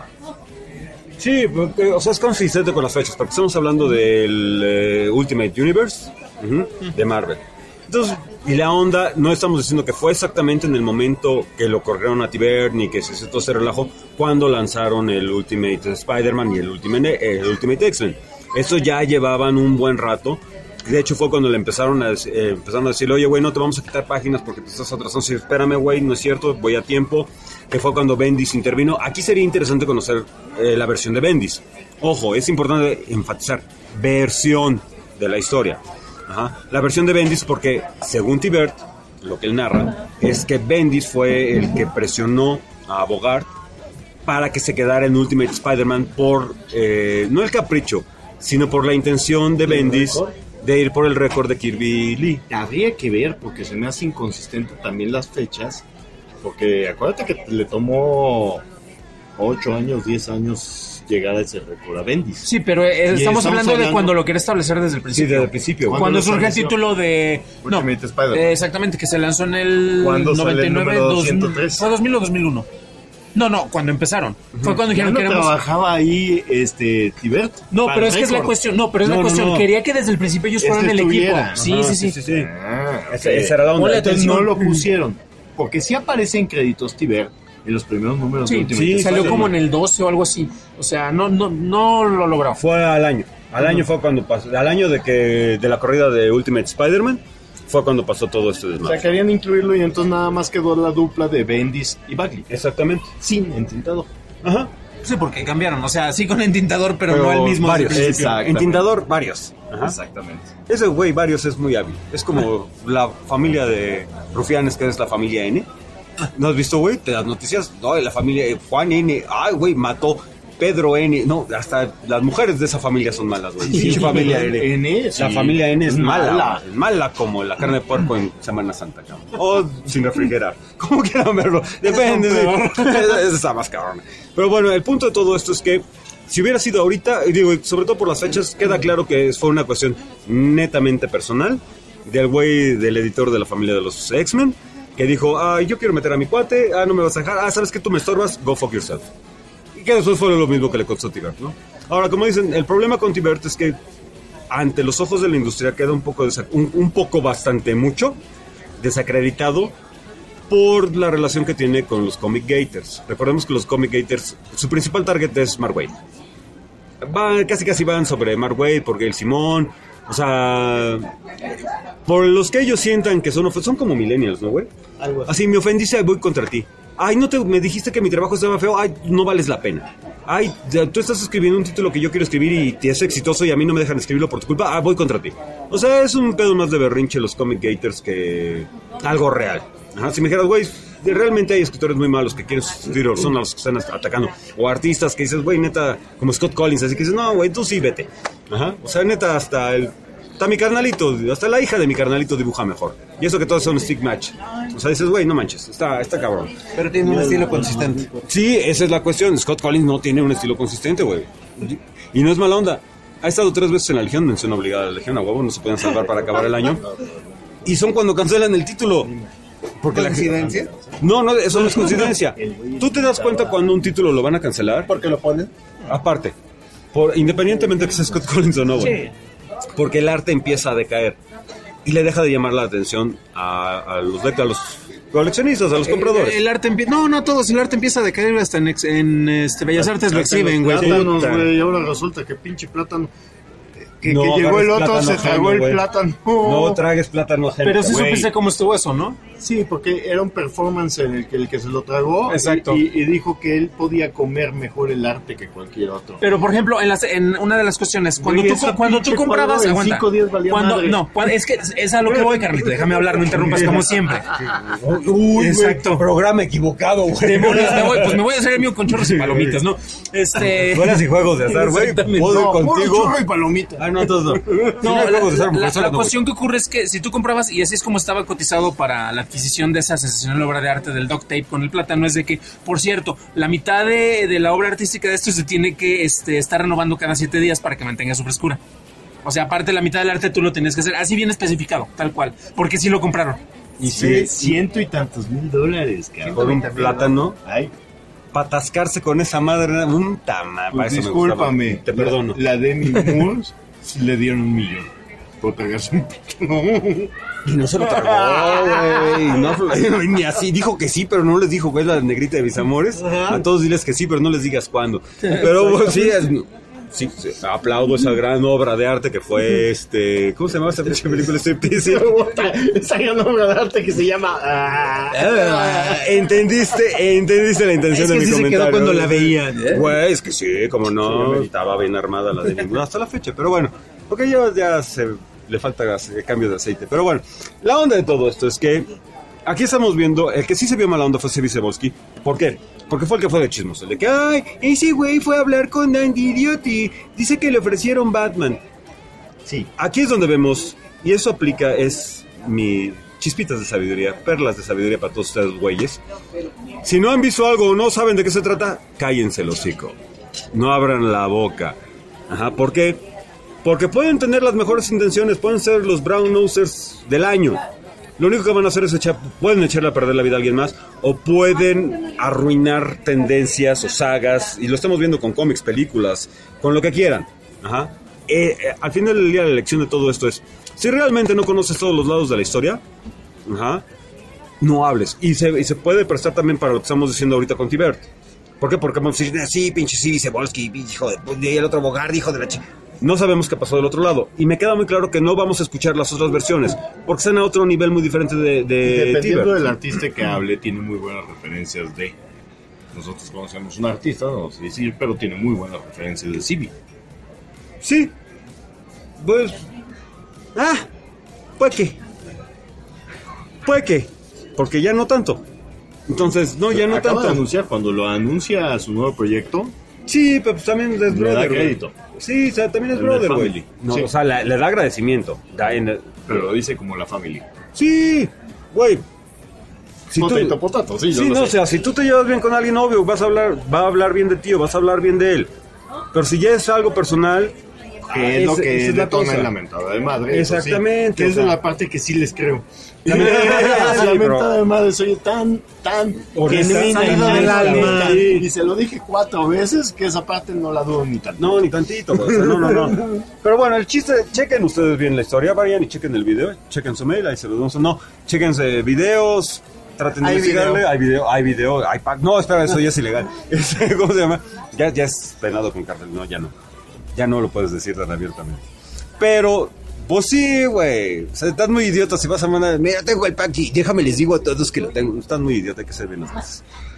Sí, porque, o sea, es consistente con las fechas, porque estamos hablando del eh, Ultimate Universe, uh-huh, de Marvel. Entonces, y la onda, no estamos diciendo que fue exactamente en el momento que lo corrieron a Tibert, ni que se hizo todo ese relajo, cuando lanzaron el Ultimate Spider-Man y el Ultimate, el Ultimate X-Men. Esto ya llevaban un buen rato. De hecho, fue cuando le empezaron a, eh, empezaron a decirle, oye, güey, no te vamos a quitar páginas porque te estás atrasando. Sí, espérame, güey, no es cierto, voy a tiempo. Que fue cuando Bendis intervino. Aquí sería interesante conocer eh, la versión de Bendis. Ojo, es importante enfatizar, versión de la historia. Ajá. La versión de Bendis porque, según Tibert, lo que él narra, es que Bendis fue el que presionó a Bogart para que se quedara en Ultimate Spider-Man por, eh, no el capricho, sino por la intención de Bendis de ir por el récord de Kirby Lee. Habría que ver, porque se me hace inconsistente también las fechas, porque acuérdate que le tomó ocho años, diez años llegar a ese récord a Bendis. Sí, pero eh, estamos, estamos hablando, hablando de cuando lo quiere establecer desde el principio. Sí, desde el principio. Cuando, ¿Cuándo surge el estableció? título de... No, Ultimate Spider-Man. eh, exactamente, que se lanzó en el ¿Cuándo sale el noventa y nueve, número dos mil, doscientos tres? ¿fue dos mil o dos mil uno? No, no, cuando empezaron. Fue cuando ¿Ya dijeron no que éramos... trabajaba ahí este Tibert? No, Para pero el es que es la récord. cuestión. No, pero es No, la no, cuestión. no. Quería que desde el principio ellos Este fueran el equipo. estuviera. Sí, Ajá, sí, sí, sí, sí. Ah, ok. Esa, esa era la onda. Ponle Entonces atención. no lo pusieron, porque sí aparece en créditos Tibert en los primeros números de Sí, Ultimate sí, salió Spider-Man. como en el doce o algo así. O sea, no, no, no lo logró. Fue al año. Al año fue cuando pasó. Al año de que de la corrida de Ultimate Spider-Man fue cuando pasó todo esto O sea, desmadre. querían incluirlo y entonces nada más quedó la dupla de Bendis y Bagley. Exactamente. Sin entintado. Ajá. Sí, porque cambiaron. O sea, sí con entintador, pero, Pero no el mismo. Varios. desde el principio. Exactamente. En Tintador, varios. Ajá. Exactamente. Ese güey, varios, es muy hábil. Es como la familia de rufianes, que es la familia N. ¿No has visto, güey? Te das noticias. No, la familia eh, Juan N. Ay, güey, mató Pedro N. No, hasta las mujeres de esa familia son malas, güey. Sí, Pinche familia N. N, La sí. familia N es mala. Mala. Es mala como la carne de puerco en Semana Santa, cabrón. O sin refrigerar. ¿Cómo quieran verlo? Depende. Sí. Esa está más cabrón. Pero bueno, el punto de todo esto es que si hubiera sido ahorita, y digo, sobre todo por las fechas, queda claro que fue una cuestión netamente personal del güey, del editor de la familia de los X-Men, que dijo, ah, yo quiero meter a mi cuate, ah, no me vas a dejar, ah, ¿sabes que tú me estorbas? Go fuck yourself. Y que después fue lo mismo que le costó a Tibert, ¿no? Ahora, como dicen, el problema con Tibert es que ante los ojos de la industria queda un poco, desa- un, un poco bastante mucho desacreditado por la relación que tiene con los Comic Gators. Recordemos que los Comic Gators, su principal target es Mark Waid. Va, casi casi van sobre Mark Waid por Gail Simón. O sea, por los que ellos sientan que son, son como millennials, ¿no, güey? Algo así. Así, me ofendiste, voy contra ti. Ay, no te, me dijiste que mi trabajo estaba feo. Ay, no vales la pena. Ay, ya, tú estás escribiendo un título que yo quiero escribir y te es exitoso y a mí no me dejan escribirlo por tu culpa. Ah, voy contra ti. O sea, es un pedo más de berrinche los Comic Gators que, algo real. Ajá, si me dijeras, güey, realmente hay escritores muy malos que quieren sustituir o son los que están atacando, o artistas que dices, güey, neta, como Scott Collins, así que dices, no, güey, tú sí, vete. Ajá, o sea, neta, hasta el... Hasta mi carnalito, hasta la hija de mi carnalito dibuja mejor. Y eso que todos son stick match. O sea, dices, güey, no manches, está, está cabrón. Pero tiene un estilo consistente. Sí, esa es la cuestión. Scott Collins no tiene un estilo consistente, güey. Y no es mala onda. Ha estado tres veces en la Legión, mención obligada a la Legión, a huevo, no se pueden salvar para acabar el año. Y son cuando cancelan el título. Porque ¿Coincidencia? La... No, no, eso no es coincidencia. ¿Tú te das cuenta cuando un título lo van a cancelar? ¿Por qué lo ponen? Aparte, por, independientemente de que sea Scott Collins o no, güey. Sí. Porque el arte empieza a decaer y le deja de llamar la atención a, a los a los coleccionistas, a los compradores. El, el arte empieza, no, no todos, el arte empieza a decaer hasta en, ex, en este, Bellas Artes lo exhiben, güey. Plátanos, güey, y ahora resulta que pinche plátano. Que, no, que llegó el otro, se tragó el wey. plátano. No tragues plátano, gente. Pero sí supiste cómo estuvo eso, ¿no? Sí, porque era un performance en el que el que se lo tragó. Exacto. Y, y dijo que él podía comer mejor el arte que cualquier otro. Pero, por ejemplo, en, las, en una de las cuestiones, cuando wey, tú, cuando tú comprabas... Aguanta, cuando, no, cuando, es que es a lo que voy, Carlito. Déjame hablar, no interrumpas como siempre. Uy, exacto. Wey, programa equivocado, güey. Pues me voy a hacer el mío con chorros y palomitas, ¿no? Este... Buenas y juegos de azar, güey. Puedo no, contigo. Chorro y palomita. Ah, no, entonces no. No, la, la, la, la cuestión que ocurre es que si tú comprabas, y así es como estaba cotizado para la adquisición de esa sensacional obra de arte del duct tape con el plátano, es de que, por cierto, la mitad de, de la obra artística de esto se tiene que este, estar renovando cada siete días para que mantenga su frescura. O sea, aparte la mitad del arte tú lo tenías que hacer, así bien especificado, tal cual, porque sí lo compraron. Y sí, ciento y tantos mil dólares, cabrón. Por un plátano. Ay. Para atascarse con esa madre, un tama. Pues discúlpame, te perdono. La, la Demi Moore le dieron un millón por tragarse un plátano. Y no se lo tragó, güey. No, ni así. Dijo que sí, pero no les dijo, güey, la negrita de mis amores. Ajá. A todos diles que sí, pero no les digas cuándo. Pero bueno, sí, es, sí, sí, aplaudo esa gran obra de arte que fue este. ¿Cómo se llamaba esta película? Striptease. Esa gran obra de arte que se llama. Ah, ¿Entendiste? ¿Entendiste la intención es que de mi sí comentario? Se quedó cuando la veían. ¿eh? Güey, es que sí, como no. Sí, estaba bien armada la de ninguna hasta la fecha, pero bueno. Porque ya, ya se. Le falta gas, eh, cambio de aceite. Pero bueno, la onda de todo esto es que aquí estamos viendo, el que sí se vio mala onda fue Sebi Cebulski. ¿Por qué? Porque fue el que fue de chismoso. El de que, ay, ese güey fue a hablar con Andy Idiotti. Dice que le ofrecieron Batman. Sí. Aquí es donde vemos, y eso aplica, es mi chispitas de sabiduría, perlas de sabiduría para todos ustedes, güeyes. Si no han visto algo o no saben de qué se trata, cállense el hocico. No abran la boca. Ajá, ¿por qué? Porque pueden tener las mejores intenciones, pueden ser los brown nosers del año. Lo único que van a hacer es echar, pueden echarle a perder la vida a alguien más, o pueden arruinar tendencias o sagas, y lo estamos viendo con cómics, películas, con lo que quieran. Ajá. Eh, eh, al final del día la lección de todo esto es, si realmente no conoces todos los lados de la historia, ajá, no hables. Y se, y se puede prestar también para lo que estamos diciendo ahorita con Tibert. ¿Por qué? Porque vamos a decir, sí, pinche sí, Cebulski, hijo de... Y el otro Bogart, hijo de la chica. No sabemos qué pasó del otro lado. Y me queda muy claro que no vamos a escuchar las otras versiones, porque están a otro nivel muy diferente de, de Dependiendo Tibert. del artista que hable, tiene muy buenas referencias de... Nosotros conocemos un artista, no vamos a decir, pero tiene muy buenas referencias de Civi. Sí. Pues... Ah, puede que. Puede que. Porque ya no tanto. Entonces, no, ya no Acaba tanto. de anunciar, cuando lo anuncia su nuevo proyecto... Sí, pero pues también es brother. Le da crédito. Sí, o sea, también es el brother, güey. No, sí. O sea, le, le da agradecimiento. Da en el... Pero lo dice como la family. Sí, güey. Si potato, tú... potato, sí, yo sí, lo no, sé. o sea, si tú te llevas bien con alguien, obvio, vas a hablar, va a hablar bien de ti o vas a hablar bien de él. Pero si ya es algo personal... Que ah, es lo que detona el lamentado de madre. Exactamente. Sí, que o es sea, de la parte que sí les creo. Sí, la lamentada de madre soy tan, tan genuina del alma. Y se lo dije cuatro veces que esa parte no la dudo ni tantito. No, ni tantito. O sea, no, no, no. Pero bueno, el chiste, chequen ustedes bien la historia, vayan y chequen el video, chequen su mail, ahí se los damos. No, chequense videos, traten de investigarle. Hay video, hay video, hay pack. No, espera, eso ya es ilegal. ¿Cómo se llama? Ya, ya es penado con cárcel. No, ya no. Ya no lo puedes decir tan abiertamente. Pero, pues sí, güey. O sea, estás muy idiota si vas a mandar. Mira, tengo el pack y déjame les digo a todos que lo tengo. Estás muy idiota, hay que ser bien las cosas.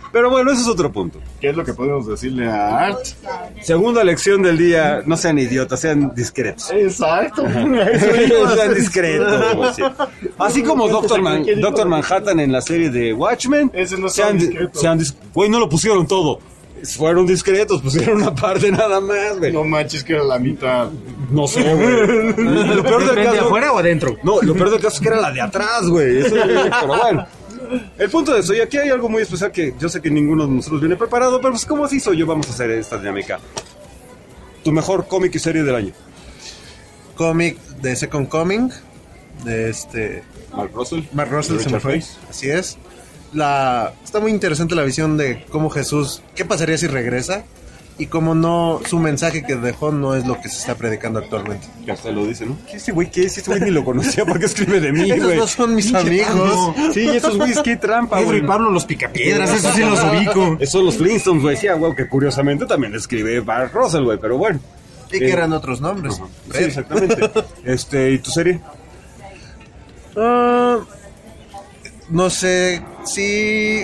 Pero bueno, ese es otro punto. ¿Qué es lo que podemos decirle a Art? Segunda lección del día, no sean idiotas, sean discretos. Exacto. Sean discretos. Güey, sí. Así como Doctor, Man- Doctor Manhattan en la serie de Watchmen. Ese no sean, sean dis- Güey, no lo pusieron todo. Fueron discretos, pusieron una parte nada más, güey. No manches que era la mitad. No sé, güey. Lo peor del ¿De caso... afuera o adentro? No, lo peor del caso es que era la de atrás, güey. Eso, pero bueno. El punto de eso, y aquí hay algo muy especial que yo sé que ninguno de nosotros viene preparado, pero pues como así soy yo, vamos a hacer esta dinámica. Tu mejor cómic y serie del año. Cómic de Second Coming, de este... Mark Russell. Mark Russell, se me fue. Así es. La, está muy interesante la visión de cómo Jesús, qué pasaría si regresa y cómo no, su mensaje que dejó no es lo que se está predicando actualmente. Que hasta lo dice, ¿no? ¿Qué ese güey qué es? Ese güey ni lo conocía porque escribe de mí, güey. Esos no son mis amigos. Sí, esos güeyes, qué trampa, Pedro güey. y Pablo los picapiedras, esos sí los ubico. Esos son los Flintstones, güey. Sí, güey, que curiosamente también escribe Mark Russell, güey, pero bueno. Y que Eh, eran otros nombres. Sí, exactamente. Este, ¿y tu serie? Ah, no sé si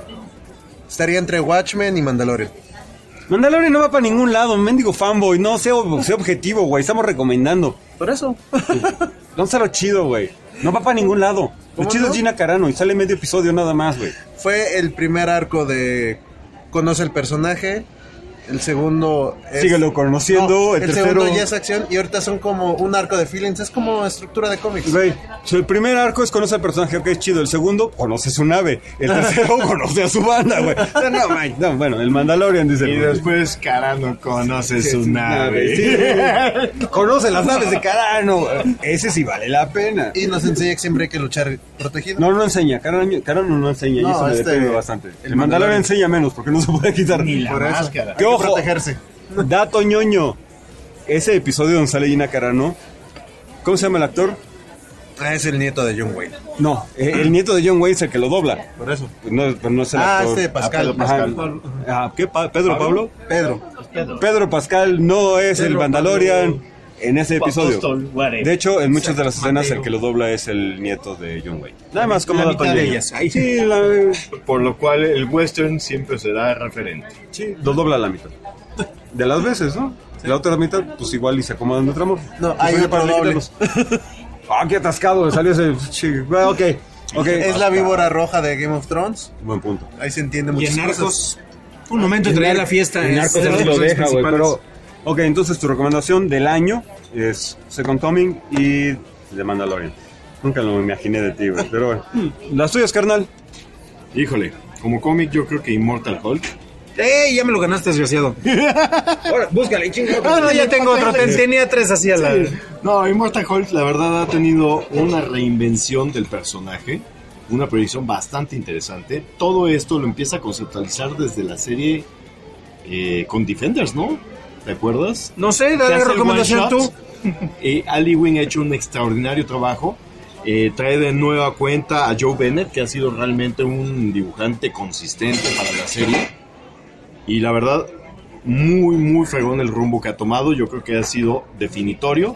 estaría entre Watchmen y Mandalorian. Mandalorian no va para ningún lado, mendigo fanboy. No, sé, sé objetivo, güey. Estamos recomendando. Por eso. No sé lo chido, güey. No va para ningún lado. Lo chido no? es Gina Carano y sale medio episodio nada más, güey. Fue el primer arco de conoce el personaje. El segundo es... Síguelo conociendo. No, el, el tercero. segundo ya es acción y ahorita son como un arco de feelings. Es como estructura de cómics. Güey, so, el primer arco es conoce al personaje, ok, es chido. El segundo, conoce su nave. El tercero, conoce a su banda, güey. No, no, man, no, bueno, el Mandalorian dice. Y después Carano conoce su nave. Sí, conoce las naves de Carano. Ese sí vale la pena. Y nos enseña que siempre hay que luchar protegido. No, no enseña. Carano, Carano no enseña. No, y eso me este- deprime bastante. El, el Mandalorian Mandalorian enseña menos porque no se puede quitar. Ni la Por eso. máscara. ¡Qué Hay que ojo! protegerse. Dato ñoño. Ese episodio donde sale Gina Carano, ¿cómo se llama el actor? Ah, es el nieto de John Wayne. No, eh, el nieto de John Wayne es el que lo dobla. Por eso. No, pero no es el Ah, actor. este Pascal. Ajá. Ah, ¿qué? Pa- ¿Pedro Pablo? Pedro. Pedro Pascal no es el Pedro Mandalorian Pablo. en ese episodio. Apóstol, whatever. De hecho, en muchas de las escenas Mateo. el que lo dobla es el nieto de John Wayne. Nada más como La dato mitad de ñoño. ellas. Ahí. Sí, la, Por lo cual el western siempre será referente. sí, lo dobla a la mitad. De las veces, ¿no? La otra mitad, pues igual y se acomodan de otro amor. No, Pues hay oye, otro para doble. quitarlos. Ah, qué atascado, le salió ese... chi- Bueno, ok, ok. Es la víbora roja de Game of Thrones. Buen punto. Ahí se entiende Y muchas en cosas. Narcos, un momento traía la fiesta. En es Narcos de así los lo personajes deja, güey, principales. pero... Ok, entonces tu recomendación del año es Second Coming y The Mandalorian. Nunca lo imaginé de ti, güey, pero bueno. Las tuyas, carnal. Híjole, como cómic yo creo que Immortal Hulk. ¡Ey! Ya me lo ganaste, desgraciado. Ahora, búscale, chingo. Ah, no, ya tengo otro. Ten- tenía tres así a la. No, Immortal Hulk la verdad ha tenido una reinvención del personaje, una proyección bastante interesante. Todo esto lo empieza a conceptualizar desde la serie eh, con Defenders, ¿no? ¿Te acuerdas? No sé, Se dale hace el recomendación one tú. shot. Eh, Ali Wing ha hecho un extraordinario trabajo. Eh, trae de nueva cuenta a Joe Bennett, que ha sido realmente un dibujante consistente para la serie. Y la verdad, muy, muy fregón el rumbo que ha tomado. Yo creo que ha sido definitorio.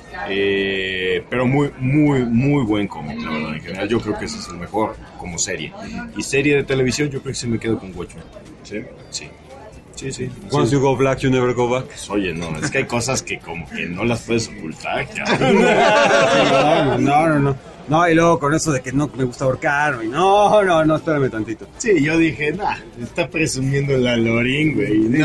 Eh, pero muy, muy, muy buen cómic, la verdad. En general, yo creo que ese es el mejor como serie. Y serie de televisión, yo creo que sí me quedo con Watchmen. ¿Sí? Sí. Sí, sí. Once Sí. you go black, you never go back. Pues, oye, no, es que hay cosas que como que no las puedes ocultar, cabrón. No, no, no, no. No, y luego con eso de que no me gusta ahorcar, no, no, no, espérame tantito. Sí, yo dije, nah, está presumiendo la Lorín, güey. No,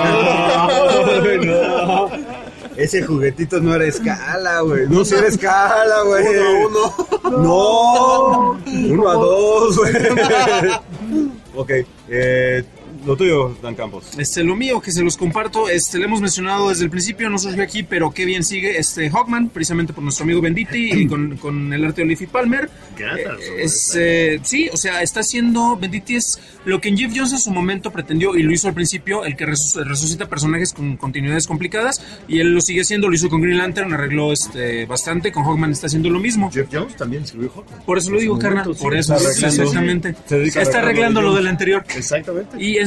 no. Ese juguetito no era escala, güey. No, sí era escala, güey. Uno a uno. No, uno a dos, güey. Ok, eh, lo tuyo, Dan Campos. Este, lo mío, que se los comparto, este, lo hemos mencionado desde el principio, no surgió aquí, pero qué bien sigue, este, Hawkman, precisamente por nuestro amigo Venditti y con, con el arte de Leafy Palmer. Gracias, Eh, es, eh, sí, o sea, está haciendo, Venditti es lo que en Jeff Jones en su momento pretendió y lo hizo al principio, el que resuc- resucita personajes con continuidades complicadas, y él lo sigue haciendo, lo hizo con Green Lantern, arregló este, bastante, con Hawkman está haciendo lo mismo. Jeff Jones también escribió Hawkman. Por eso lo digo, carnal, por eso, está arreglando. exactamente. Se dedica a Está arreglar arreglando lo de lo Jones. del anterior. Exactamente. Y en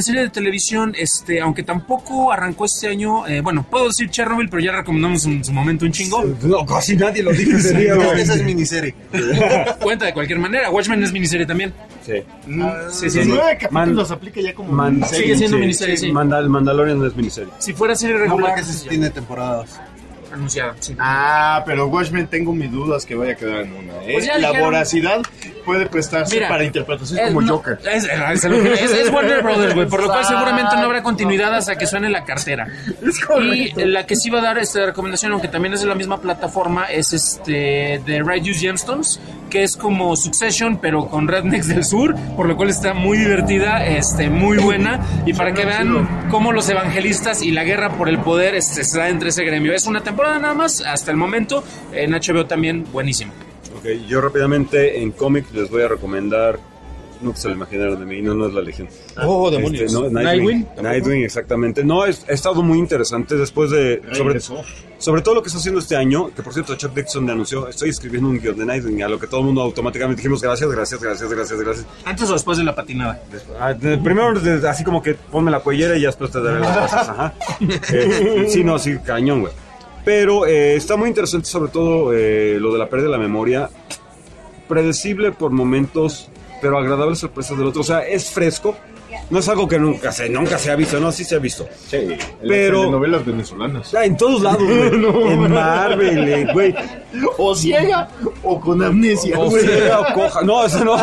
serie de televisión, este, aunque tampoco arrancó este año, eh, bueno, puedo decir Chernobyl, pero ya recomendamos en su momento un chingo. No, casi nadie lo dijo ese día, güey. Esa es miniserie. Cuenta de cualquier manera. Watchmen es miniserie también. Sí. Ah, sí, sí, Los sí. nueve capítulos Man- aplica ya como Man- miniserie. Sigue siendo Sí, miniserie, sí. Mandal- Mandalorian no es miniserie. Si fuera serie No, regular, porque ese sí tiene temporadas. anunciada, sí. Ah, pero Watchmen tengo mis dudas que vaya a quedar en una. ¿eh? Pues ya La dijeron- voracidad puede prestarse Mira, para interpretación es- como no, Joker. Es, es, es- es Warner Brothers, güey, por lo cual seguramente no habrá continuidad hasta que suene la cartera. Y la que sí va a dar esta recomendación, aunque también es de la misma plataforma, es este de Righteous Gemstones, que es como Succession, pero con rednecks del sur, por lo cual está muy divertida, este, muy buena, y para que vean cómo los evangelistas y la guerra por el poder este, se da entre ese gremio. Es una temporada nada más, hasta el momento, en H B O también, buenísimo. Ok, yo rápidamente en cómics les voy a recomendar. No que se lo imaginaron de mí, no, no es la Legión. Oh, demonios. Este, no, Nightwing. Nightwing. Nightwing, exactamente. No, es- ha estado muy interesante después de. Sobre, Regresó. sobre todo lo que está haciendo este año, que por cierto, Chuck Dixon le anunció: estoy escribiendo un guión de Nightwing, a lo que todo el mundo automáticamente dijimos gracias, gracias, gracias, gracias, gracias. Antes o después de la patinada. Ah, de- primero, de- así como que ponme la cuellera y ya después te daré las cosas. Ajá. Eh, sí, no, sí, cañón, güey. Pero eh, está muy interesante, sobre todo eh, lo de la pérdida de la memoria. Predecible por momentos, pero agradables sorpresas del otro. O sea, es fresco. No es algo que nunca se, nunca se ha visto, no, sí se ha visto. Sí, en Pero- las novelas venezolanas. Ah, en todos lados, güey. No. En Marvel, eh, güey. O ciega o con amnesia. O güey. sea, o coja. No, eso no.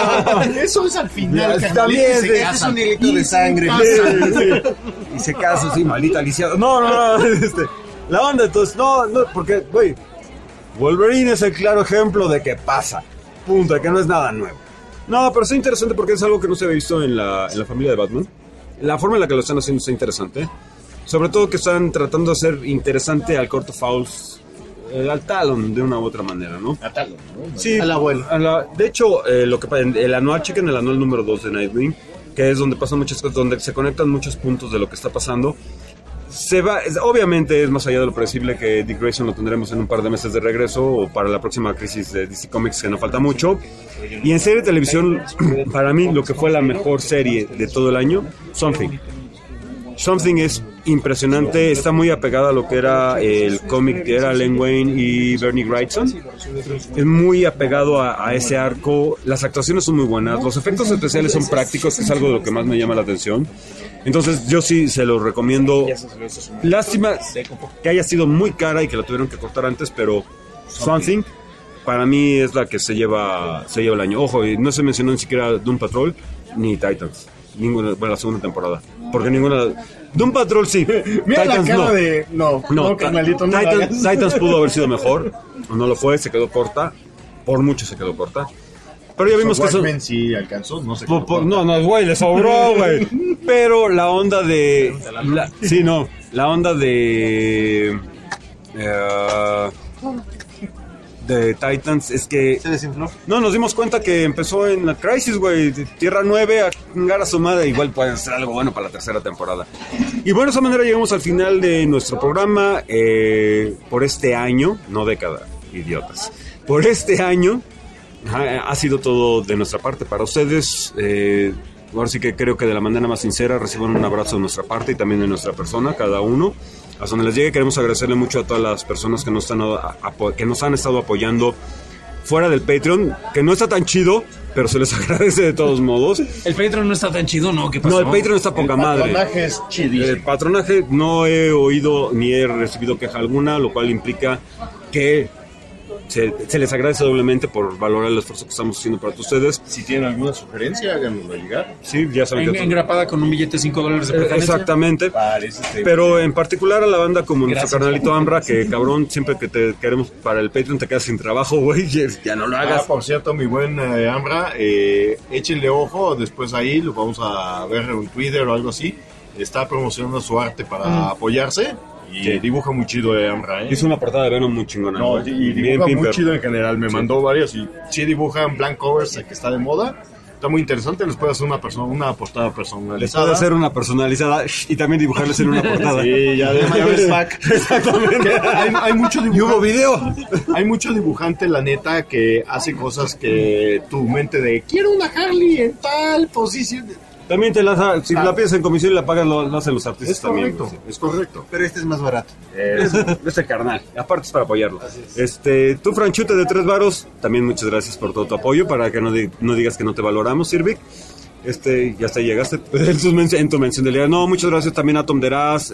Eso es al final. Ya, carnalito, también, y se sí. Este es casan. un hilito de sangre. Sí, sí. Y se casa, sí, maldita Alicia. No, no, no. Este, la onda, entonces, no, no, porque, güey, Wolverine es el claro ejemplo de que pasa. Punto, de que no es nada nuevo. No, pero está interesante porque es algo que no se había visto en la, en la familia de Batman. La forma en la que lo están haciendo está interesante. Sobre todo que están tratando de hacer interesante al Court of Owls, eh, al Talon, de una u otra manera, ¿no? A tal, ¿no? Sí, Al abuelo. a la- de hecho, eh, lo que pa- el anual, chequen el anual número dos de Nightwing, que es donde pasan muchas cosas, donde se conectan muchos puntos de lo que está pasando. Se va, es- obviamente es más allá de lo predecible que Dick Grayson lo tendremos en un par de meses de regreso o para la próxima crisis de D C Comics, que no falta mucho. Y en serie de televisión, para mí lo que fue la mejor serie de todo el año, Something. Something es impresionante, está muy apegada a lo que era el cómic que era Len Wein y Bernie Wrightson. Es muy apegado a, a ese arco, las actuaciones son muy buenas, los efectos especiales son prácticos, que es algo de lo que más me llama la atención. Entonces yo sí se lo recomiendo. Lástima que haya sido muy cara y que la tuvieron que cortar antes, pero Something para mí es la que se lleva se lleva el año. Ojo, y no se mencionó ni siquiera Doom Patrol ni Titans. Ninguna, bueno, la segunda temporada. Porque ninguna. Doom Patrol sí. Mira Titans la cara no. de. No, no, No, carnalito, no lo Titans, hagas. Titans pudo haber sido mejor. No lo fue, se quedó corta. Por mucho se quedó corta. Pero ya vimos que eso. Watchmen sí alcanzó, no sé. Por- por- no, no, güey, le sobró, güey. Pero la onda de. la- sí, no. La onda de. eh, de Titans es que. Se desinfló. No, nos dimos cuenta que empezó en la Crisis, güey. de Tierra nueve a chingar a su madre. Igual puede ser algo bueno para la tercera temporada. Y bueno, de esa manera llegamos al final de nuestro programa. eh, por este año, no década, idiotas. Por este año ha, ha sido todo de nuestra parte para ustedes. Eh, ahora sí que creo que de la manera más sincera reciban un abrazo de nuestra parte y también de nuestra persona, cada uno. A donde les llegue, queremos agradecerle mucho a todas las personas que nos, están, a- apo- que nos han estado apoyando fuera del Patreon, que no está tan chido, pero se les agradece de todos modos. El Patreon no está tan chido, ¿no? ¿Qué pasó? No, el Patreon está poca El madre. patronaje es chidísimo. El patronaje no he oído ni he recibido queja alguna, lo cual implica que se, se les agradece doblemente por valorar el esfuerzo que estamos haciendo para ustedes. Si tienen alguna sugerencia, háganmelo llegar. Sí, ya saben En- que... engrapada con un billete de cinco dólares de Eh, preferencia. Exactamente. Parece ser- Pero en particular a la banda como nuestro Gracias. carnalito Ambra, que cabrón, siempre que te queremos para el Patreon te quedas sin trabajo, güey, ya no lo Ah, hagas. por cierto, mi buen eh, Ambra, eh, échenle ojo, después ahí lo vamos a ver en Twitter o algo así. Está promocionando su arte para apoyarse y Sí. dibuja muy chido de Ambra, ¿eh? Hizo una portada de Venom muy chingona. No, güey. y Bien dibuja muy pimper. chido en general. Me Sí. mandó varios y sí dibujan blank covers, el que está de moda. Está muy interesante. Les puede hacer una persona, una portada Les personalizada. puede hacer una personalizada y también dibujarles en una portada. Sí, ya de Ya ves, pack. Exactamente. hay, hay mucho Y hubo dibujante, video. hay mucho dibujante, la neta, que hace cosas que tu mente de quiero una Harley en tal posición. También te la, si la pides en comisión y la pagas, lo, lo hacen los artistas Es también. correcto, Sí. es correcto. Pero este es más barato. Es, este carnal, aparte es para apoyarlo. Este, tú, Franchute de Tres Varos, también muchas gracias por todo tu apoyo, para que no, di- no digas que no te valoramos, Sirvic. Este, ya hasta llegaste en, sus men- en tu mención del día. No, muchas gracias también a Tom Deraz,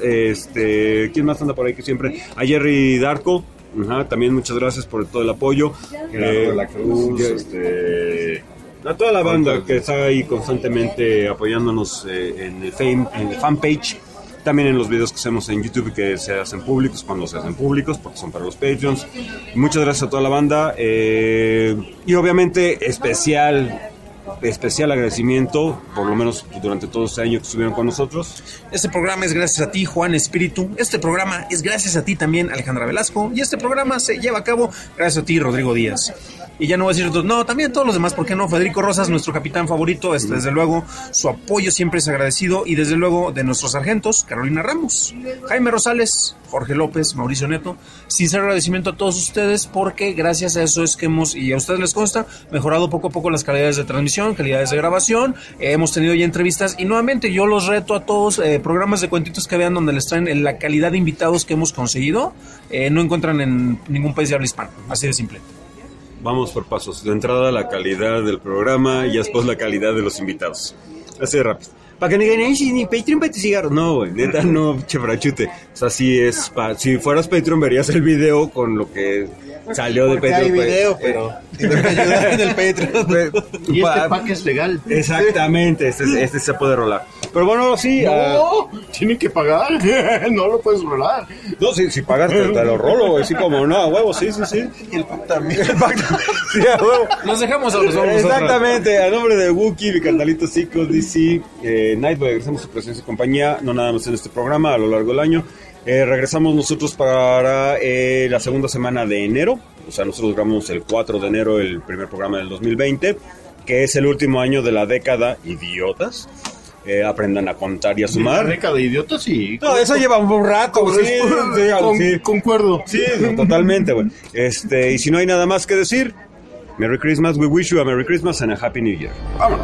este, ¿quién más anda por ahí que siempre? A Jerry Darko, ajá, también muchas gracias por todo el apoyo. Gerardo de la Cruz, ya- este... a toda la banda que está ahí constantemente apoyándonos eh, en el fame, en el fanpage, también en los videos que hacemos en YouTube que se hacen públicos cuando se hacen públicos porque son para los Patreons. Muchas gracias a toda la banda eh, y obviamente especial especial agradecimiento, por lo menos durante todo este año que estuvieron con nosotros. Este programa es gracias a ti, Juan Espíritu. Este programa es gracias a ti también, Alejandra Velasco. Y este programa se lleva a cabo gracias a ti, Rodrigo Díaz. Y ya no voy a decir otros, no, también todos los demás, ¿por qué no? Federico Rosas, nuestro capitán favorito, este, desde luego, su apoyo siempre es agradecido. Y desde luego de nuestros sargentos, Carolina Ramos, Jaime Rosales, Jorge López, Mauricio Neto. Sincero agradecimiento a todos ustedes porque gracias a eso es que hemos, y a ustedes les consta, mejorado poco a poco las calidades de transmisión, calidades de grabación. Eh, hemos tenido ya entrevistas y nuevamente yo los reto a todos, eh, programas de cuentitos que vean donde les traen la calidad de invitados que hemos conseguido, eh, no encuentran en ningún país de habla hispana, así de simple. Vamos por pasos. De entrada la calidad del programa y después la calidad de los invitados. Así de rápido. Para que no digan, "Ay, sí, ni Patreon para tu cigarro". No, güey, neta, no, chefrachute. O sea, sí es. Pa, si fueras Patreon, verías el video con lo que salió de Porque Patreon. hay video, pues, pero tiene que ayudar en el Patreon. Y este Pa- pack es legal. Exactamente, este, este se puede rolar. Pero bueno, sí. ah, No, tienen que pagar. No lo puedes rolar. no, si, si pagas, te, te lo rolo, güey. Sí, como no, a huevo, sí, sí, sí. Y el pack también. El pacto. Sí, a huevo. Nos dejamos a los vamos Exactamente, a nombre de Wookiee, mi carnalito Zico, D C, eh, Nightboy, agradecemos su presencia y compañía, no nada más en este programa, a lo largo del año. Eh, regresamos nosotros para eh, la segunda semana de enero, o sea, nosotros grabamos el cuatro de enero el primer programa del dos mil veinte, que es el último año de la década, idiotas. Eh, aprendan a contar y a La sumar. década de idiotas, sí. No, eso lleva un rato, sí, sí, Con- sí. Concuerdo. Sí, no, totalmente, güey. Este, y si no hay nada más que decir, Merry Christmas, we wish you a Merry Christmas and a Happy New Year. Vámonos.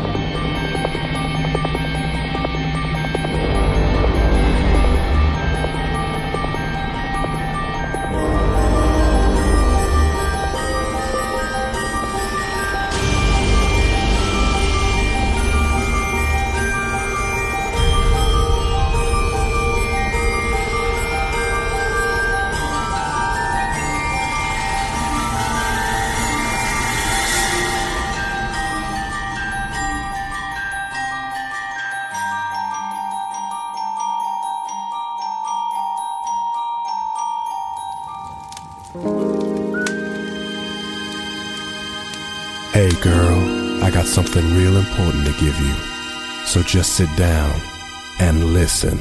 Hey girl, I got something real important to give you. So just sit down and listen.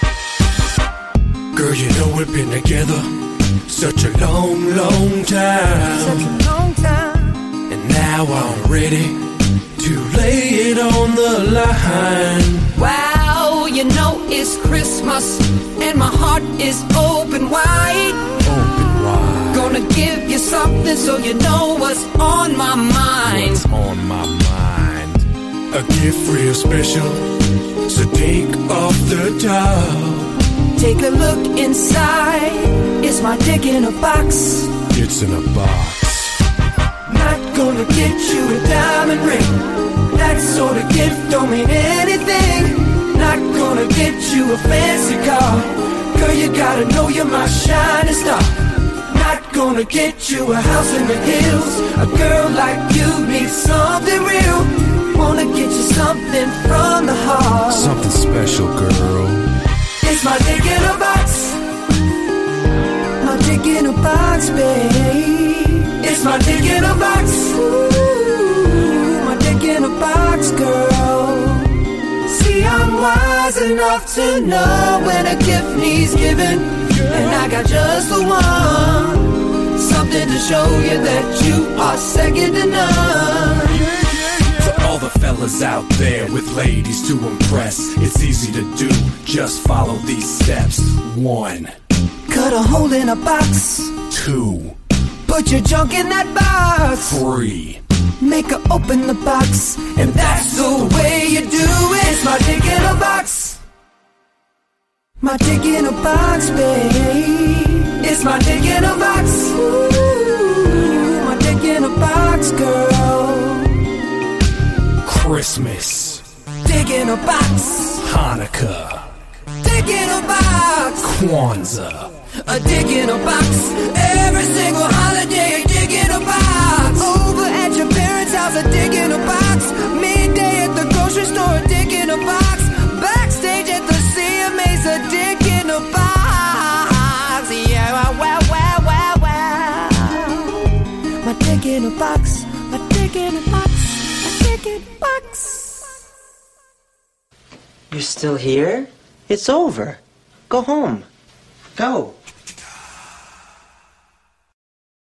Girl, you know we've been together such a long, long time. Such a long time. And now I'm ready to lay it on the line. Wow, you know it's Christmas and my heart is open wide. Open wide. Gonna give you something so you know what's on my mind. What's on my mind? A gift real special, so take off the top. Take a look inside. It's my dick in a box. It's in a box. Not gonna get you a diamond ring. That sort of gift don't mean anything. Not gonna get you a fancy car. Girl, you gotta know you're my shining star. Not gonna get you a house in the hills. A girl like you needs something real. Wanna get you something from the heart. Something special, girl. It's my dick in a box. My dick in a box, babe. It's my dick in a box. Ooh, my dick in a box, girl. See, I'm wise enough to know when a gift needs giving. And I got just the one. Something to show you that you are second to none. To all the fellas out there with ladies to impress, it's easy to do, just follow these steps. One, cut a hole in a box. Two, put your junk in that box. Three, make her open the box, and that's the way you do it. It's my dick in a box. My dick in a box, babe. It's my dick in a box. Ooh, my dick in a box, girl. Christmas, Dick in a box. Hanukkah, Dick in a box. Kwanzaa, A dick in a box. Every single holiday, a dick in a box. Over at your parents' house, a dick in a box. Midday at the grocery store, a dick in a box. Backstage at the C M A's, a dick in a box. Yeah, wow, wow, wow, wow. My dick in a box. My dick in a box. My dick in a box. You're still here? It's over. Go home. Go.